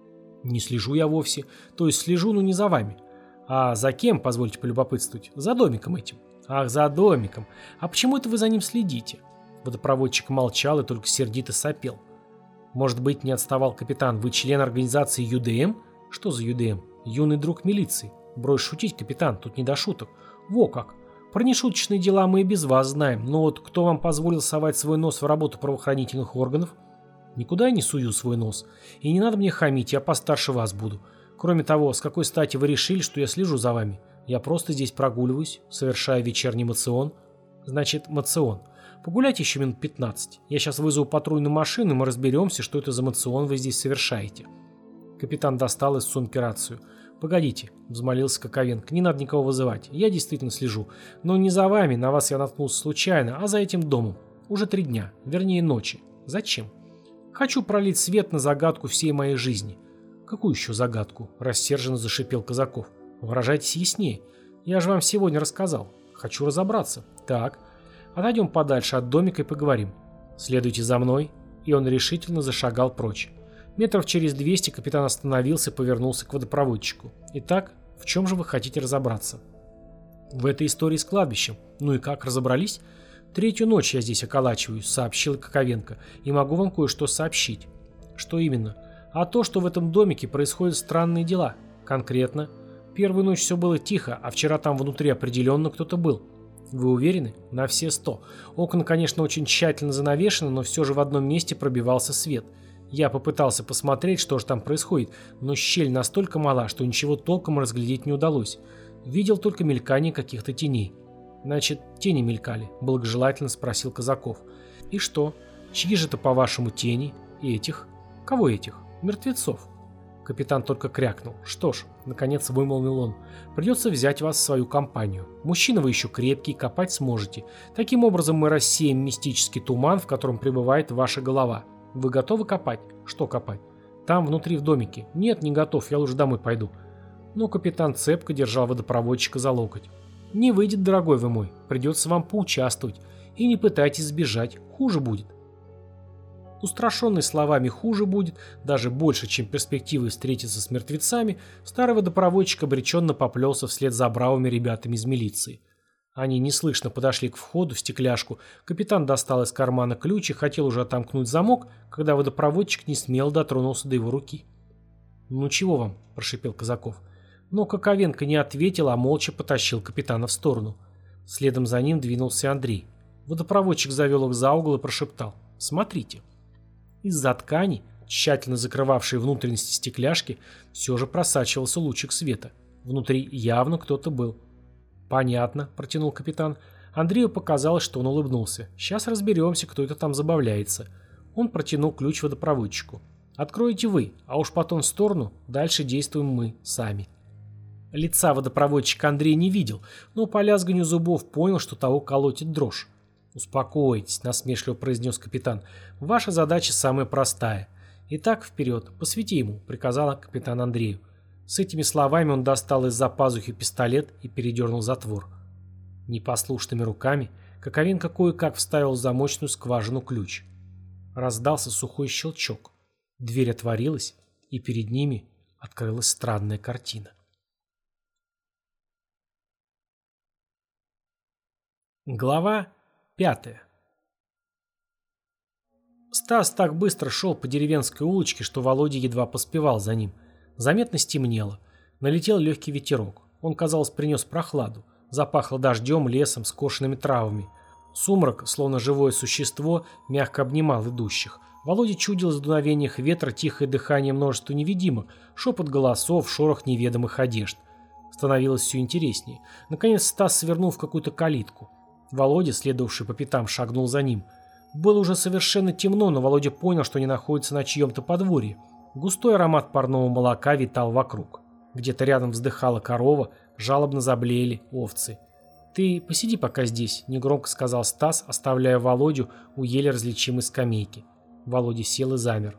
«Не слежу я вовсе. То есть слежу, но не за вами». «А за кем, позвольте полюбопытствовать? За домиком этим». «Ах, за домиком. А почему это вы за ним следите?» Водопроводчик молчал и только сердито сопел. «Может быть, не отставал капитан, вы член организации ю дэ эм?» «Что за ю дэ эм?» «Юный друг милиции». «Брось шутить, капитан, тут не до шуток». «Во как! Про нешуточные дела мы и без вас знаем, но вот кто вам позволил совать свой нос в работу правоохранительных органов?» «Никуда я не сую свой нос. И не надо мне хамить, я постарше вас буду. Кроме того, с какой стати вы решили, что я слежу за вами? Я просто здесь прогуливаюсь, совершаю вечерний мацион». «Значит, мацион. Погуляйте еще минут пятнадцать. Я сейчас вызову патрульную машину, и мы разберемся, что это за мацион вы здесь совершаете». Капитан достал из сумки рацию. «Погодите», — взмолился Коковенко, — «не надо никого вызывать. Я действительно слежу. Но не за вами, на вас я наткнулся случайно, а за этим домом. Уже три дня, вернее ночи. Зачем? Хочу пролить свет на загадку всей моей жизни». «Какую еще загадку?» — рассерженно зашипел Казаков. «Выражайтесь яснее. Я же вам сегодня рассказал. Хочу разобраться. Так, отойдем подальше от домика и поговорим. Следуйте за мной». И он решительно зашагал прочь. Метров через двести капитан остановился и повернулся к водопроводчику. «Итак, в чем же вы хотите разобраться?» «В этой истории с кладбищем. Ну и как, разобрались?» «Третью ночь я здесь околачиваюсь», — сообщил Коковенко, — «и могу вам кое-что сообщить». «Что именно?» «А то, что в этом домике происходят странные дела. Конкретно. Первую ночь все было тихо, а вчера там внутри определенно кто-то был». «Вы уверены?» «На все сто. Окна, конечно, очень тщательно занавешены, но все же в одном месте пробивался свет. Я попытался посмотреть, что же там происходит, но щель настолько мала, что ничего толком разглядеть не удалось. Видел только мелькание каких-то теней». «Значит, тени мелькали?» – благожелательно спросил Казаков. «И что? Чьи же это, по-вашему, тени? Этих?» «Кого этих?» «Мертвецов». Капитан только крякнул. «Что ж», — наконец вымолвил он, — «придется взять вас в свою компанию. Мужчина вы еще крепкий, копать сможете. Таким образом мы рассеем мистический туман, в котором пребывает ваша голова. Вы готовы копать?» «Что копать?» «Там, внутри, в домике». «Нет, не готов, я лучше домой пойду». Но капитан цепко держал водопроводчика за локоть. «Не выйдет, дорогой вы мой, придется вам поучаствовать. И не пытайтесь сбежать, хуже будет». Устрашенный словами «хуже будет», даже больше, чем перспективой встретиться с мертвецами, старый водопроводчик обреченно поплелся вслед за бравыми ребятами из милиции. Они неслышно подошли к входу в стекляшку, капитан достал из кармана ключ и хотел уже отомкнуть замок, когда водопроводчик не смело дотронулся до его руки. «Ну чего вам?» – прошипел Казаков. Но Коковенко не ответил, а молча потащил капитана в сторону. Следом за ним двинулся Андрей. Водопроводчик завел их за угол и прошептал: «Смотрите». Из-за ткани, тщательно закрывавшей внутренности стекляшки, все же просачивался лучик света. Внутри явно кто-то был. «Понятно», — протянул капитан. Андрею показалось, что он улыбнулся. «Сейчас разберемся, кто это там забавляется». Он протянул ключ водопроводчику. «Откроете вы, а уж потом в сторону, дальше действуем мы сами». Лица водопроводчика Андрей не видел, но по лязганию зубов понял, что того колотит дрожь. «Успокойтесь», — насмешливо произнес капитан. «Ваша задача самая простая. Итак, вперед, посвети ему», — приказал капитан Андрею. С этими словами он достал из-за пазухи пистолет и передернул затвор. Непослушными руками Коковенко кое-как вставил в замочную скважину ключ. Раздался сухой щелчок. Дверь отворилась, и перед ними открылась странная картина. Глава пятая. Стас так быстро шел по деревенской улочке, что Володя едва поспевал за ним. Заметно стемнело. Налетел легкий ветерок. Он, казалось, принес прохладу. Запахло дождем, лесом, скошенными травами. Сумрак, словно живое существо, мягко обнимал идущих. Володя чудил в дуновениях ветра тихое дыхание множества невидимок, шепот голосов, шорох неведомых одежд. Становилось все интереснее. Наконец Стас свернул в какую-то калитку. Володя, следовавший по пятам, шагнул за ним. Было уже совершенно темно, но Володя понял, что они находятся на чьем-то подворье. Густой аромат парного молока витал вокруг. Где-то рядом вздыхала корова, жалобно заблеяли овцы. «Ты посиди пока здесь», — негромко сказал Стас, оставляя Володю у еле различимой скамейки. Володя сел и замер.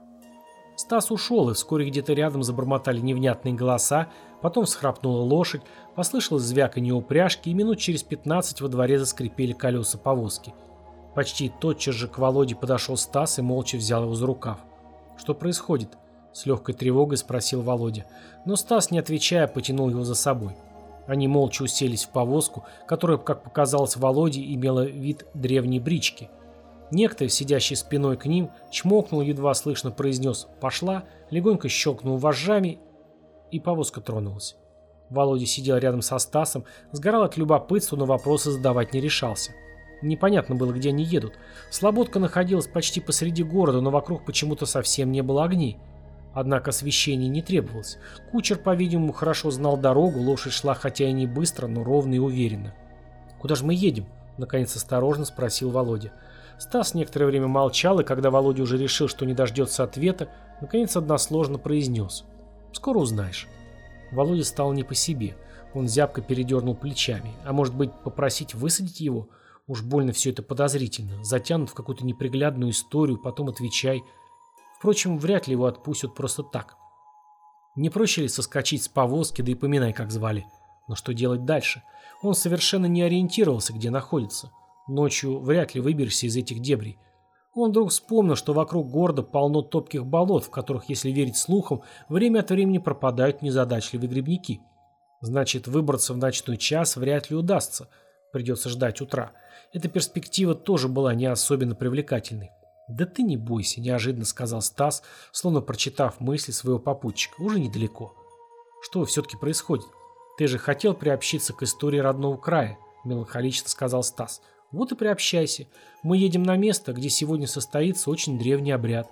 Стас ушел, и вскоре где-то рядом забормотали невнятные голоса, потом всхрапнула лошадь, послышалось звяканье упряжки, и минут через пятнадцать во дворе заскрипели колеса повозки. Почти тотчас же к Володе подошел Стас и молча взял его за рукав. «Что происходит?» — с легкой тревогой спросил Володя. Но Стас, не отвечая, потянул его за собой. Они молча уселись в повозку, которая, как показалось Володе, имела вид древней брички. Некто, сидящий спиной к ним, чмокнул, едва слышно произнес «пошла», легонько щелкнул вожжами, и повозка тронулась. Володя сидел рядом со Стасом, сгорал от любопытства, но вопросы задавать не решался. Непонятно было, где они едут. Слободка находилась почти посреди города, но вокруг почему-то совсем не было огней. Однако освещения не требовалось. Кучер, по-видимому, хорошо знал дорогу, лошадь шла хотя и не быстро, но ровно и уверенно. «Куда же мы едем?» — наконец осторожно спросил Володя. Стас некоторое время молчал, и когда Володя уже решил, что не дождется ответа, наконец односложно произнес: «Скоро узнаешь». Володя стал не по себе. Он зябко передернул плечами. А может быть, попросить высадить его? Уж больно все это подозрительно. Затянут в какую-то неприглядную историю, потом отвечай. Впрочем, вряд ли его отпустят просто так. Не проще ли соскочить с повозки, да и поминай, как звали? Но что делать дальше? Он совершенно не ориентировался, где находится. Ночью вряд ли выберешься из этих дебрей. Он вдруг вспомнил, что вокруг города полно топких болот, в которых, если верить слухам, время от времени пропадают незадачливые грибники. Значит, выбраться в ночной час вряд ли удастся. Придется ждать утра. Эта перспектива тоже была не особенно привлекательной. «Да ты не бойся», – неожиданно сказал Стас, словно прочитав мысли своего попутчика. «Уже недалеко». «Что все-таки происходит? Ты же хотел приобщиться к истории родного края», – меланхолично сказал Стас. «Вот и приобщайся. Мы едем на место, где сегодня состоится очень древний обряд».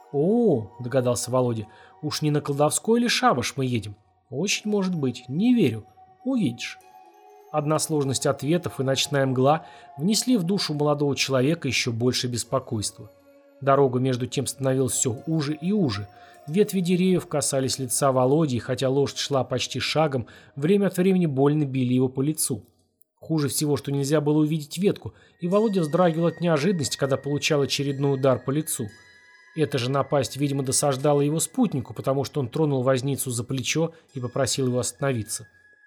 «О, – догадался Володя, – уж не на колдовской или шабаш мы едем?» «Очень может быть. Не верю. Увидишь». Одна сложность ответов и ночная мгла внесли в душу молодого человека еще больше беспокойства. Дорога между тем становилась все уже и уже. Ветви деревьев касались лица Володи, и хотя лошадь шла почти шагом, время от времени больно били его по лицу. Хуже всего, что нельзя было увидеть ветку, и Володя вздрагивал от неожиданности, когда получал очередной удар по лицу. Эта же напасть, видимо, досаждала его спутнику, потому что он тронул возницу за плечо и попросил его остановиться.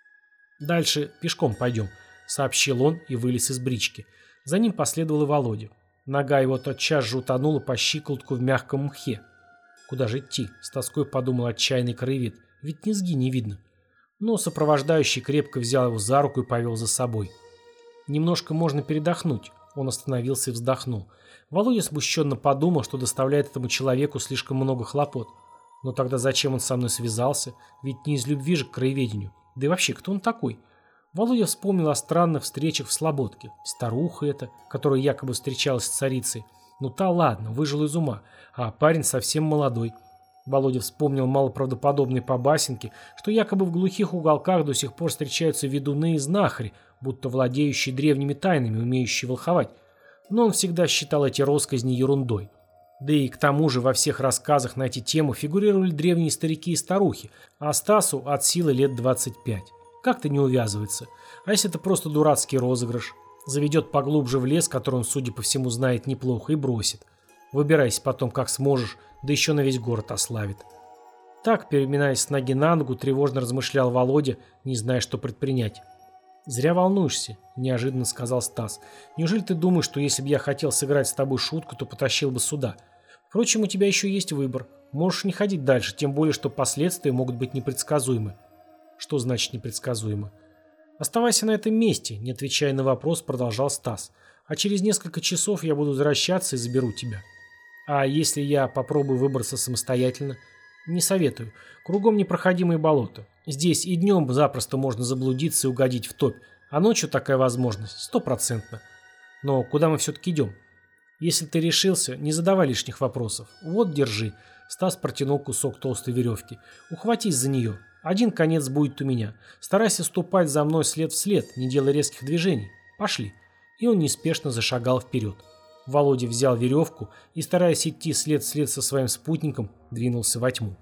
«Дальше пешком пойдем», — сообщил он и вылез из брички. За ним последовал и Володя. Нога его тотчас же утонула по щиколотку в мягком мхе. «Куда же идти?» — с тоской подумал отчаянный краевед. «Ведь низги не видно». Но сопровождающий крепко взял его за руку и повел за собой. «Немножко можно передохнуть». Он остановился и вздохнул. Володя смущенно подумал, что доставляет этому человеку слишком много хлопот. Но тогда зачем он со мной связался? Ведь не из любви же к краеведению. Да и вообще, кто он такой? Володя вспомнил о странных встречах в Слободке. Старуха эта, которая якобы встречалась с царицей. Ну та ладно, выжил из ума. А парень совсем молодой. Володя вспомнил малоправдоподобные побасенки, что якобы в глухих уголках до сих пор встречаются ведуны и знахари, будто владеющие древними тайнами, умеющие волховать. Но он всегда считал эти россказни ерундой. Да и к тому же во всех рассказах на эти темы фигурировали древние старики и старухи, а Стасу от силы лет двадцать пять. Как-то не увязывается. А если это просто дурацкий розыгрыш? Заведет поглубже в лес, который он, судя по всему, знает неплохо, и бросит. Выбирайся потом как сможешь, да еще на весь город ославит. Так, переминаясь с ноги на ногу, тревожно размышлял Володя, не зная, что предпринять. «Зря волнуешься», – неожиданно сказал Стас. «Неужели ты думаешь, что если бы я хотел сыграть с тобой шутку, то потащил бы сюда? Впрочем, у тебя еще есть выбор. Можешь не ходить дальше, тем более, что последствия могут быть непредсказуемы». «Что значит непредсказуемо?» «Оставайся на этом месте», – не отвечая на вопрос, продолжал Стас. «А через несколько часов я буду возвращаться и заберу тебя». «А если я попробую выбраться самостоятельно?» «Не советую. Кругом непроходимые болота. Здесь и днем запросто можно заблудиться и угодить в топь, а ночью такая возможность стопроцентно. Но куда мы все-таки идем? Если ты решился, не задавай лишних вопросов. Вот, держи». Стас протянул кусок толстой веревки. «Ухватись за нее. Один конец будет у меня. Старайся ступать за мной след в след, не делай резких движений. Пошли». И он неспешно зашагал вперед. Володя взял веревку и, стараясь идти след в след со своим спутником, двинулся во тьму.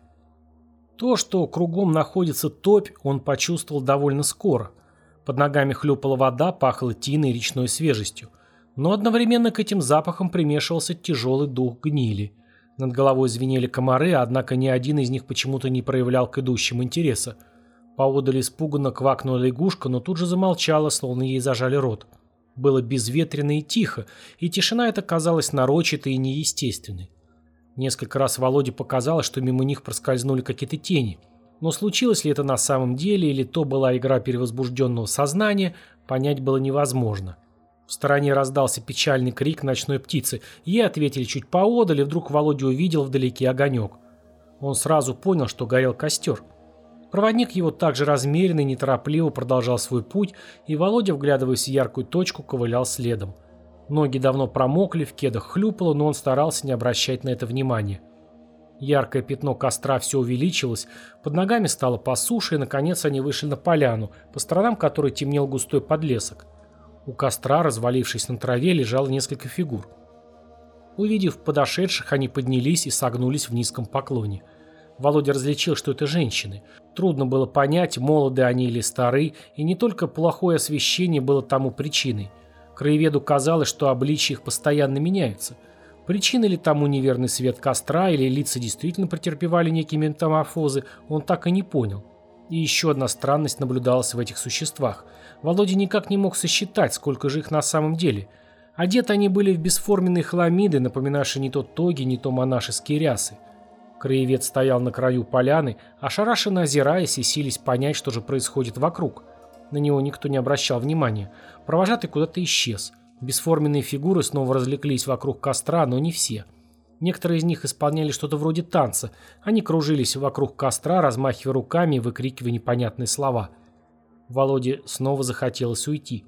То, что кругом находится топь, он почувствовал довольно скоро. Под ногами хлюпала вода, пахло тиной и речной свежестью. Но одновременно к этим запахам примешивался тяжелый дух гнили. Над головой звенели комары, однако ни один из них почему-то не проявлял к идущим интереса. Поодаль испуганно квакнула лягушка, но тут же замолчала, словно ей зажали рот. Было безветренно и тихо, и тишина эта казалась нарочитой и неестественной. Несколько раз Володе показалось, что мимо них проскользнули какие-то тени. Но случилось ли это на самом деле, или то была игра перевозбужденного сознания, понять было невозможно. В стороне раздался печальный крик ночной птицы. Ей ответили чуть поодаль, и вдруг Володя увидел вдалеке огонек. Он сразу понял, что горел костер. Проводник его также размеренно и неторопливо продолжал свой путь, и Володя, вглядываясь в яркую точку, ковылял следом. Ноги давно промокли, в кедах хлюпало, но он старался не обращать на это внимания. Яркое пятно костра все увеличилось, под ногами стало по суше, и, наконец, они вышли на поляну, по сторонам которой темнел густой подлесок. У костра, развалившись на траве, лежало несколько фигур. Увидев подошедших, они поднялись и согнулись в низком поклоне. Володя различил, что это женщины. Трудно было понять, молоды они или стары, и не только плохое освещение было тому причиной. Краеведу казалось, что обличья их постоянно меняются. Причины ли тому неверный свет костра, или лица действительно претерпевали некие метаморфозы, он так и не понял. И еще одна странность наблюдалась в этих существах. Володя никак не мог сосчитать, сколько же их на самом деле. Одеты они были в бесформенные хламиды, напоминавшие не то тоги, не то монашеские рясы. Краевед стоял на краю поляны, ошарашенно озираясь и сились понять, что же происходит вокруг. На него никто не обращал внимания. Провожатый куда-то исчез. Бесформенные фигуры снова развлеклись вокруг костра, но не все. Некоторые из них исполняли что-то вроде танца. Они кружились вокруг костра, размахивая руками и выкрикивая непонятные слова. Володе снова захотелось уйти.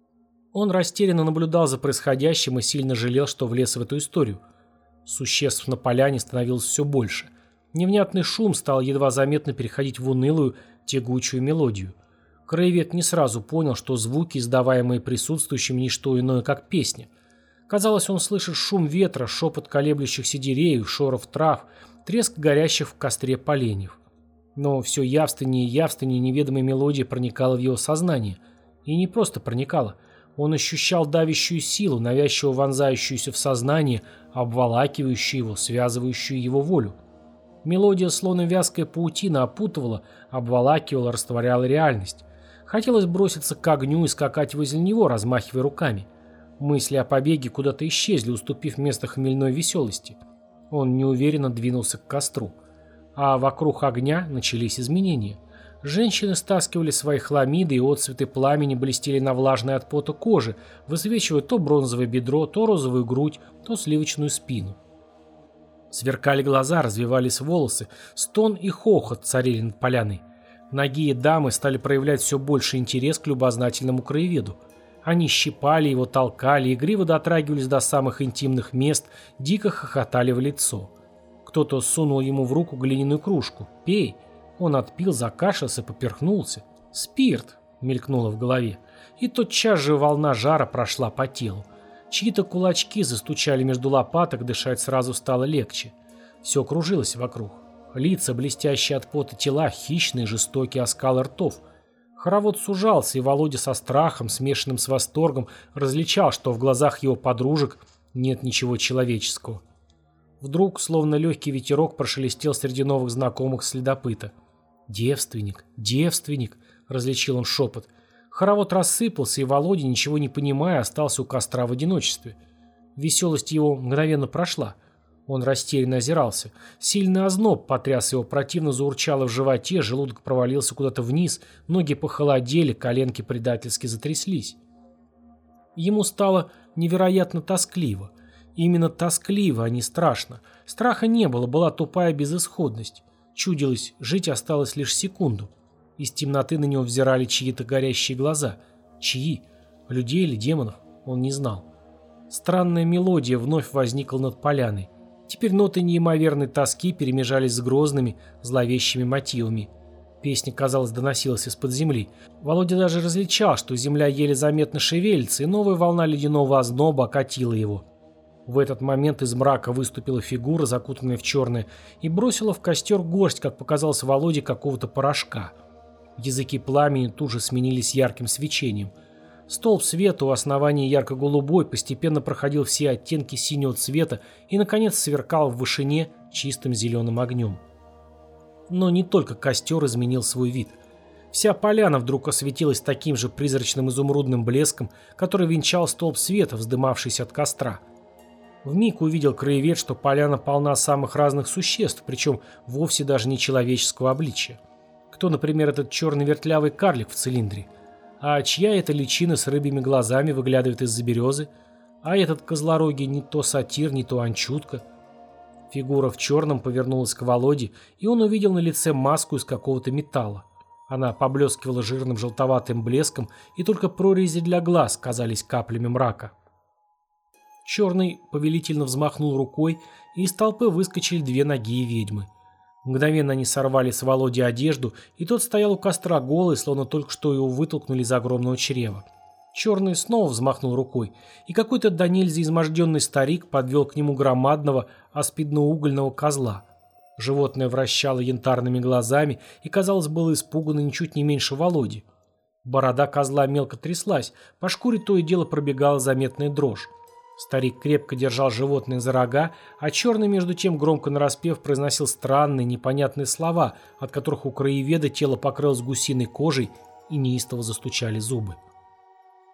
Он растерянно наблюдал за происходящим и сильно жалел, что влез в эту историю. Существ на поляне становилось все больше. Невнятный шум стал едва заметно переходить в унылую, тягучую мелодию. Краевед не сразу понял, что звуки, издаваемые присутствующими, не что иное, как песня. Казалось, он слышит шум ветра, шепот колеблющихся деревьев, шоров трав, треск горящих в костре поленьев. Но все явственнее и явственнее неведомая мелодия проникала в его сознание. И не просто проникала. Он ощущал давящую силу, навязчиво вонзающуюся в сознание, обволакивающую его, связывающую его волю. Мелодия, словно вязкая паутина, опутывала, обволакивала, растворяла реальность. Хотелось броситься к огню и скакать возле него, размахивая руками. Мысли о побеге куда-то исчезли, уступив место хмельной веселости. Он неуверенно двинулся к костру. А вокруг огня начались изменения. Женщины стаскивали свои хламиды, и отцветы пламени блестели на влажной от пота коже, высвечивая то бронзовое бедро, то розовую грудь, то сливочную спину. Сверкали глаза, развивались волосы, стон и хохот царили над поляной. Ноги и дамы стали проявлять все больше интерес к любознательному краеведу. Они щипали его, толкали, игриво дотрагивались до самых интимных мест, дико хохотали в лицо. Кто-то сунул ему в руку глиняную кружку. «Пей!» Он отпил, закашлялся, поперхнулся. «Спирт!» — мелькнуло в голове. И тотчас же волна жара прошла по телу. Чьи-то кулачки застучали между лопаток, дышать сразу стало легче. Все кружилось вокруг. Лица, блестящие от пота тела, хищные, жестокие оскалы ртов. Хоровод сужался, и Володя со страхом, смешанным с восторгом, различал, что в глазах его подружек нет ничего человеческого. Вдруг, словно легкий ветерок, прошелестел среди новых знакомых следопыта. «Девственник, девственник!» — различил он шепот. Хоровод рассыпался, и Володя, ничего не понимая, остался у костра в одиночестве. Веселость его мгновенно прошла. Он растерянно озирался. Сильный озноб потряс его, противно заурчало в животе, желудок провалился куда-то вниз, ноги похолодели, коленки предательски затряслись. Ему стало невероятно тоскливо. Именно тоскливо, а не страшно. Страха не было, была тупая безысходность. Чудилось, жить осталось лишь секунду. Из темноты на него взирали чьи-то горящие глаза. Чьи? Людей или демонов? Он не знал. Странная мелодия вновь возникла над поляной. Теперь ноты неимоверной тоски перемежались с грозными, зловещими мотивами. Песня, казалось, доносилась из-под земли. Володя даже различал, что земля еле заметно шевелится, и новая волна ледяного озноба окатила его. В этот момент из мрака выступила фигура, закутанная в черное, и бросила в костер горсть, как показалось Володе, какого-то порошка. Языки пламени тут же сменились ярким свечением. Столб света у основания ярко-голубой постепенно проходил все оттенки синего цвета и, наконец, сверкал в вышине чистым зеленым огнем. Но не только костер изменил свой вид. Вся поляна вдруг осветилась таким же призрачным изумрудным блеском, который венчал столб света, вздымавшийся от костра. Вмиг увидел краевед, что поляна полна самых разных существ, причем вовсе даже не человеческого обличия. Кто, например, этот черный вертлявый карлик в цилиндре? А чья эта личина с рыбьими глазами выглядывает из-за березы? А этот козлорогий не то сатир, не то анчутка. Фигура в черном повернулась к Володе, и он увидел на лице маску из какого-то металла. Она поблескивала жирным желтоватым блеском, и только прорези для глаз казались каплями мрака. Черный повелительно взмахнул рукой, и из толпы выскочили две ноги ведьмы. Мгновенно они сорвали с Володи одежду, и тот стоял у костра голый, словно только что его вытолкнули из огромного чрева. Черный снова взмахнул рукой, и какой-то до нельзя изможденный старик подвел к нему громадного аспидноугольного козла. Животное вращало янтарными глазами и, казалось, было испугано ничуть не меньше Володи. Борода козла мелко тряслась, по шкуре то и дело пробегала заметная дрожь. Старик крепко держал животное за рога, а черный между тем громко нараспев произносил странные, непонятные слова, от которых у краеведа тело покрылось гусиной кожей и неистово застучали зубы.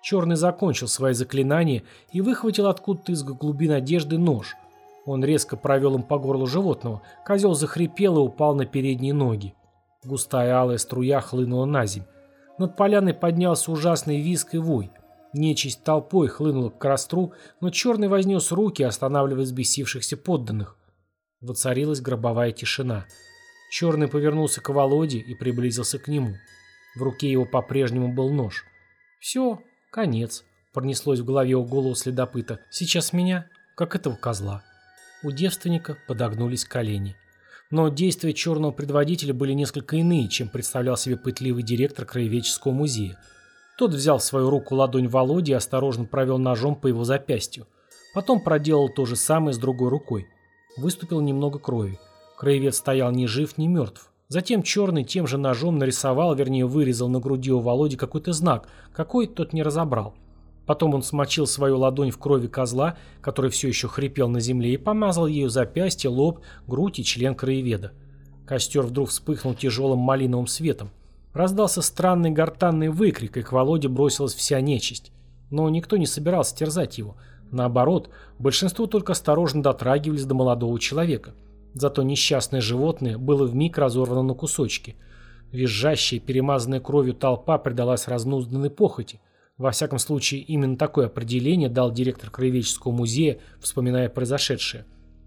Черный закончил свои заклинания и выхватил откуда-то из глубин одежды нож. Он резко провел им по горлу животного. Козел захрипел и упал на передние ноги. Густая алая струя хлынула на земь. Над поляной поднялся ужасный визг и вой. Нечисть толпой хлынула к костру, но Черный вознес руки, останавливая взбесившихся подданных. Воцарилась гробовая тишина. Черный повернулся к Володе и приблизился к нему. В руке его по-прежнему был нож. «Все, конец», — пронеслось в голове у голову следопыта. «Сейчас меня, как этого козла». У девственника подогнулись колени. Но действия черного предводителя были несколько иные, чем представлял себе пытливый директор краеведческого музея. Тот взял в свою руку ладонь Володи и осторожно провел ножом по его запястью. Потом проделал то же самое с другой рукой. Выступило немного крови. Краевед стоял ни жив, ни мертв. Затем черный тем же ножом нарисовал, вернее вырезал на груди у Володи какой-то знак, какой тот не разобрал. Потом он смочил свою ладонь в крови козла, который все еще хрипел на земле, и помазал ею запястье, лоб, грудь и член краеведа. Костер вдруг вспыхнул тяжелым малиновым светом. Раздался странный гортанный выкрик, и к Володе бросилась вся нечисть. Но никто не собирался терзать его. Наоборот, большинство только осторожно дотрагивались до молодого человека. Зато несчастное животное было вмиг разорвано на кусочки. Визжащая, перемазанная кровью толпа предалась разнузданной похоти. Во всяком случае, именно такое определение дал директор краеведческого музея, вспоминая произошедшее.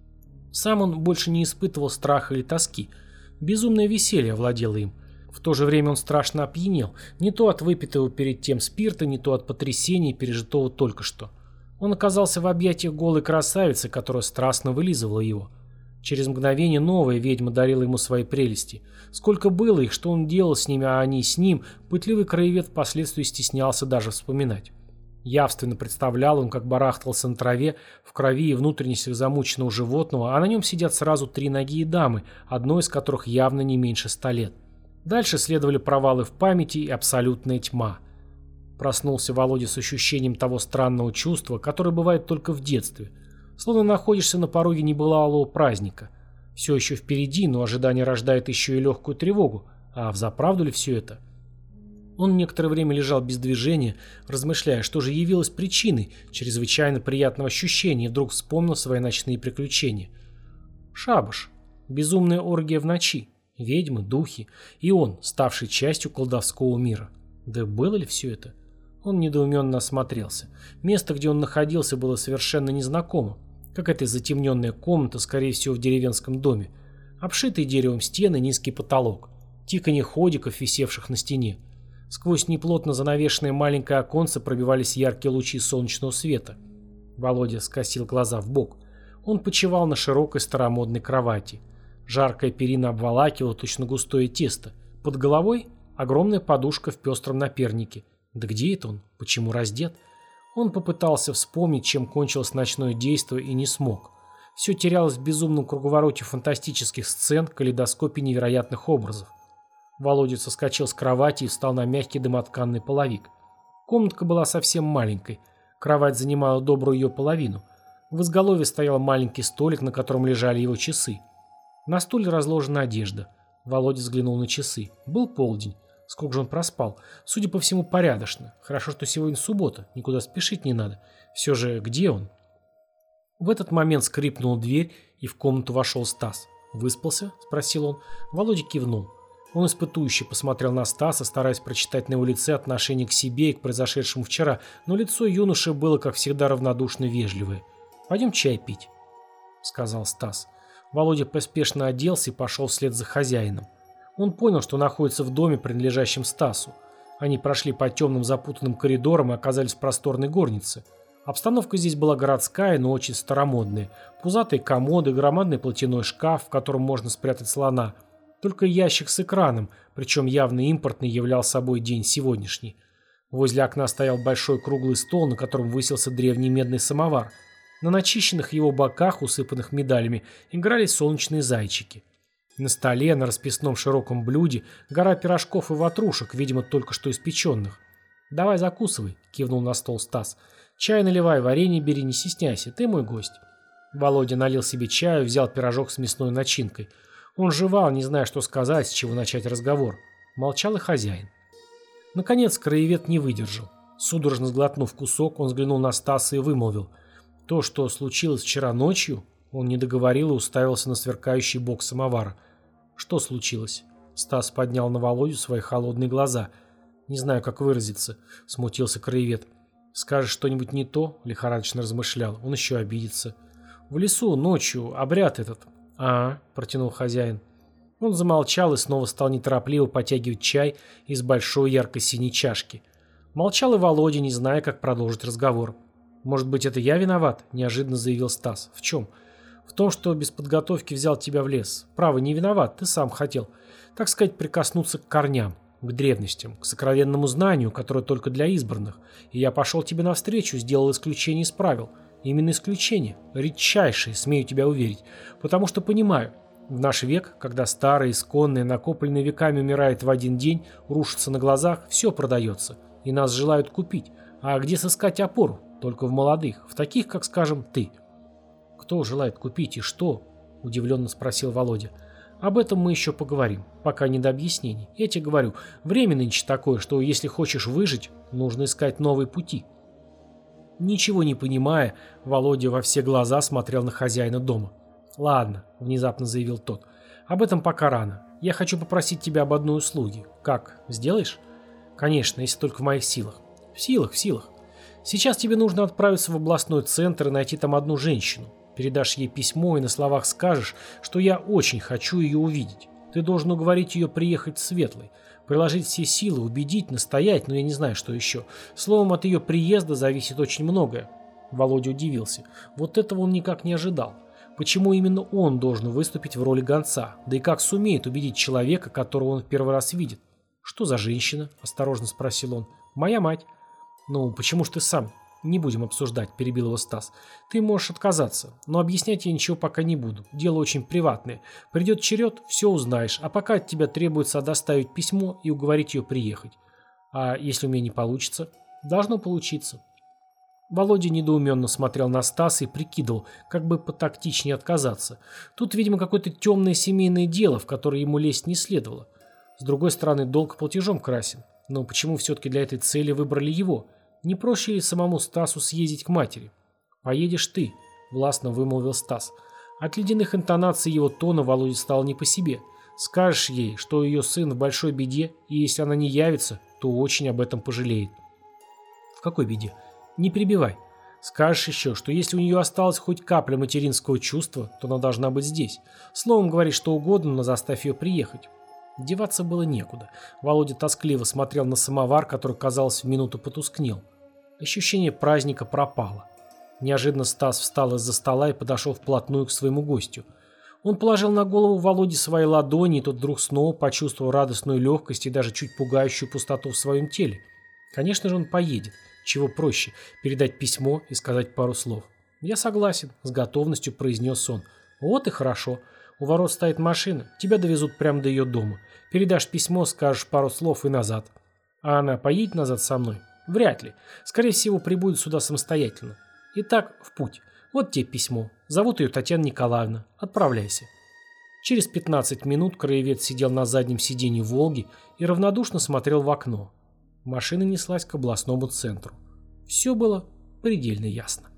Сам он больше не испытывал страха или тоски. Безумное веселье овладело им. В то же время он страшно опьянел, не то от выпитого перед тем спирта, не то от потрясения, пережитого только что. Он оказался в объятиях голой красавицы, которая страстно вылизывала его. Через мгновение новая ведьма дарила ему свои прелести. Сколько было их, что он делал с ними, а они с ним, пытливый краевед впоследствии стеснялся даже вспоминать. Явственно представлял он, как барахтался на траве, в крови и внутренностях замученного животного, а на нем сидят сразу три ноги дамы, одной из которых явно не меньше ста лет. Дальше следовали провалы в памяти и абсолютная тьма. Проснулся Володя с ощущением того странного чувства, которое бывает только в детстве. Словно находишься на пороге небывалого праздника. Все еще впереди, но ожидание рождает еще и легкую тревогу. А взаправду ли все это? Он некоторое время лежал без движения, размышляя, что же явилось причиной чрезвычайно приятного ощущения, и вдруг вспомнил свои ночные приключения. Шабаш. Безумная оргия в ночи. Ведьмы, духи. И он, ставший частью колдовского мира. Да было ли все это? Он недоуменно осмотрелся. Место, где он находился, было совершенно незнакомо. Какая-то затемненная комната, скорее всего, в деревенском доме. Обшитые деревом стены, низкий потолок. Тиканье ходиков, висевших на стене. Сквозь неплотно занавешенное маленькое оконце пробивались яркие лучи солнечного света. Володя скосил глаза в бок. Он почивал на широкой старомодной кровати. Жаркая перина обволакивала точно густое тесто. Под головой огромная подушка в пестром напернике. Да где это он? Почему раздет? Он попытался вспомнить, чем кончилось ночное действие, и не смог. Все терялось в безумном круговороте фантастических сцен, калейдоскопе невероятных образов. Володя соскочил с кровати и встал на мягкий домотканный половик. Комнатка была совсем маленькой. Кровать занимала добрую ее половину. В изголовье стоял маленький столик, на котором лежали его часы. На стуле разложена одежда. Володя взглянул на часы. Был полдень. Сколько же он проспал? Судя по всему, порядочно. Хорошо, что сегодня суббота. Никуда спешить не надо. Все же, где он? В этот момент скрипнула дверь, и в комнату вошел Стас. «Выспался?» – спросил он. Володя кивнул. Он испытующе посмотрел на Стаса, стараясь прочитать на его лице отношение к себе и к произошедшему вчера, но лицо юноши было, как всегда, равнодушно вежливое. «Пойдем чай пить», – сказал Стас. Володя поспешно оделся и пошел вслед за хозяином. Он понял, что находится в доме, принадлежащем Стасу. Они прошли по темным запутанным коридорам и оказались в просторной горнице. Обстановка здесь была городская, но очень старомодная. Пузатые комоды, громадный платяной шкаф, в котором можно спрятать слона. Только ящик с экраном, причем явно импортный, являл собой день сегодняшний. Возле окна стоял большой круглый стол, на котором высился древний медный самовар. На начищенных его боках, усыпанных медалями, играли солнечные зайчики. На столе, на расписном широком блюде, гора пирожков и ватрушек, видимо, только что испеченных. «Давай закусывай», — кивнул на стол Стас. «Чай наливай, варенье бери, не стесняйся, ты мой гость». Володя налил себе чаю, взял пирожок с мясной начинкой. Он жевал, не зная, что сказать, с чего начать разговор. Молчал и хозяин. Наконец, краевед не выдержал. Судорожно сглотнув кусок, он взглянул на Стаса и вымолвил. То, что случилось вчера ночью, он не договорил и уставился на сверкающий бок самовара. Что случилось? Стас поднял на Володю свои холодные глаза. Не знаю, как выразиться, смутился краевед. Скажешь что-нибудь не то, лихорадочно размышлял, он еще обидится. В лесу ночью обряд этот. А, протянул хозяин. Он замолчал и снова стал неторопливо потягивать чай из большой ярко-синей чашки. Молчал и Володя, не зная, как продолжить разговор. «Может быть, это я виноват?» – неожиданно заявил Стас. «В чем?» «В том, что без подготовки взял тебя в лес. Право, не виноват, ты сам хотел, так сказать, прикоснуться к корням, к древностям, к сокровенному знанию, которое только для избранных. И я пошел тебе навстречу, сделал исключение из правил. Именно исключение, редчайшее, смею тебя уверить, потому что понимаю, в наш век, когда старое, исконное, накопленное веками умирает в один день, рушится на глазах, все продается, и нас желают купить. А где сыскать опору? Только в молодых, в таких, как, скажем, ты». «Кто желает купить и что?» – удивленно спросил Володя. «Об этом мы еще поговорим, пока не до объяснений. Я тебе говорю, время нынче такое, что если хочешь выжить, нужно искать новые пути». Ничего не понимая, Володя во все глаза смотрел на хозяина дома. «Ладно», – внезапно заявил тот, – «об этом пока рано. Я хочу попросить тебя об одной услуге. Как, сделаешь?» «Конечно, если только в моих силах». «В силах, в силах. Сейчас тебе нужно отправиться в областной центр и найти там одну женщину. Передашь ей письмо и на словах скажешь, что я очень хочу ее увидеть. Ты должен уговорить ее приехать в Светлый, приложить все силы, убедить, настоять, но я не знаю, что еще. Словом, от ее приезда зависит очень многое». Володя удивился. Вот этого он никак не ожидал. Почему именно он должен выступить в роли гонца? Да и как сумеет убедить человека, которого он в первый раз видит? «Что за женщина?» – осторожно спросил он. «Моя мать». «Ну, почему ж ты сам?» «Не будем обсуждать», – перебил его Стас. «Ты можешь отказаться, но объяснять я ничего пока не буду. Дело очень приватное. Придет черед, все узнаешь, а пока от тебя требуется доставить письмо и уговорить ее приехать. А если у меня не получится?» «Должно получиться». Володя недоуменно смотрел на Стаса и прикидывал, как бы потактичнее отказаться. Тут, видимо, какое-то темное семейное дело, в которое ему лезть не следовало. С другой стороны, долг платежом красен. Но почему все-таки для этой цели выбрали его? Не проще ли самому Стасу съездить к матери? «Поедешь ты», – властно вымолвил Стас. От ледяных интонаций его тона Володе стало не по себе. «Скажешь ей, что ее сын в большой беде, и если она не явится, то очень об этом пожалеет». «В какой беде? Не перебивай. Скажешь еще, что если у нее осталась хоть капля материнского чувства, то она должна быть здесь. Словом, говори что угодно, но заставь ее приехать». Деваться было некуда. Володя тоскливо смотрел на самовар, который, казалось, в минуту потускнел. Ощущение праздника пропало. Неожиданно Стас встал из-за стола и подошел вплотную к своему гостю. Он положил на голову Володе свои ладони, и тот вдруг снова почувствовал радостную легкость и даже чуть пугающую пустоту в своем теле. Конечно же, он поедет. Чего проще – передать письмо и сказать пару слов. «Я согласен», – с готовностью произнес он. «Вот и хорошо. У ворот стоит машина, тебя довезут прямо до ее дома. Передашь письмо, скажешь пару слов и назад. А она поедет назад со мной? Вряд ли. Скорее всего, прибудет сюда самостоятельно. Итак, в путь. Вот тебе письмо. Зовут ее Татьяна Николаевна. Отправляйся». Через пятнадцать минут краевед сидел на заднем сиденье «Волги» и равнодушно смотрел в окно. Машина неслась к областному центру. Все было предельно ясно.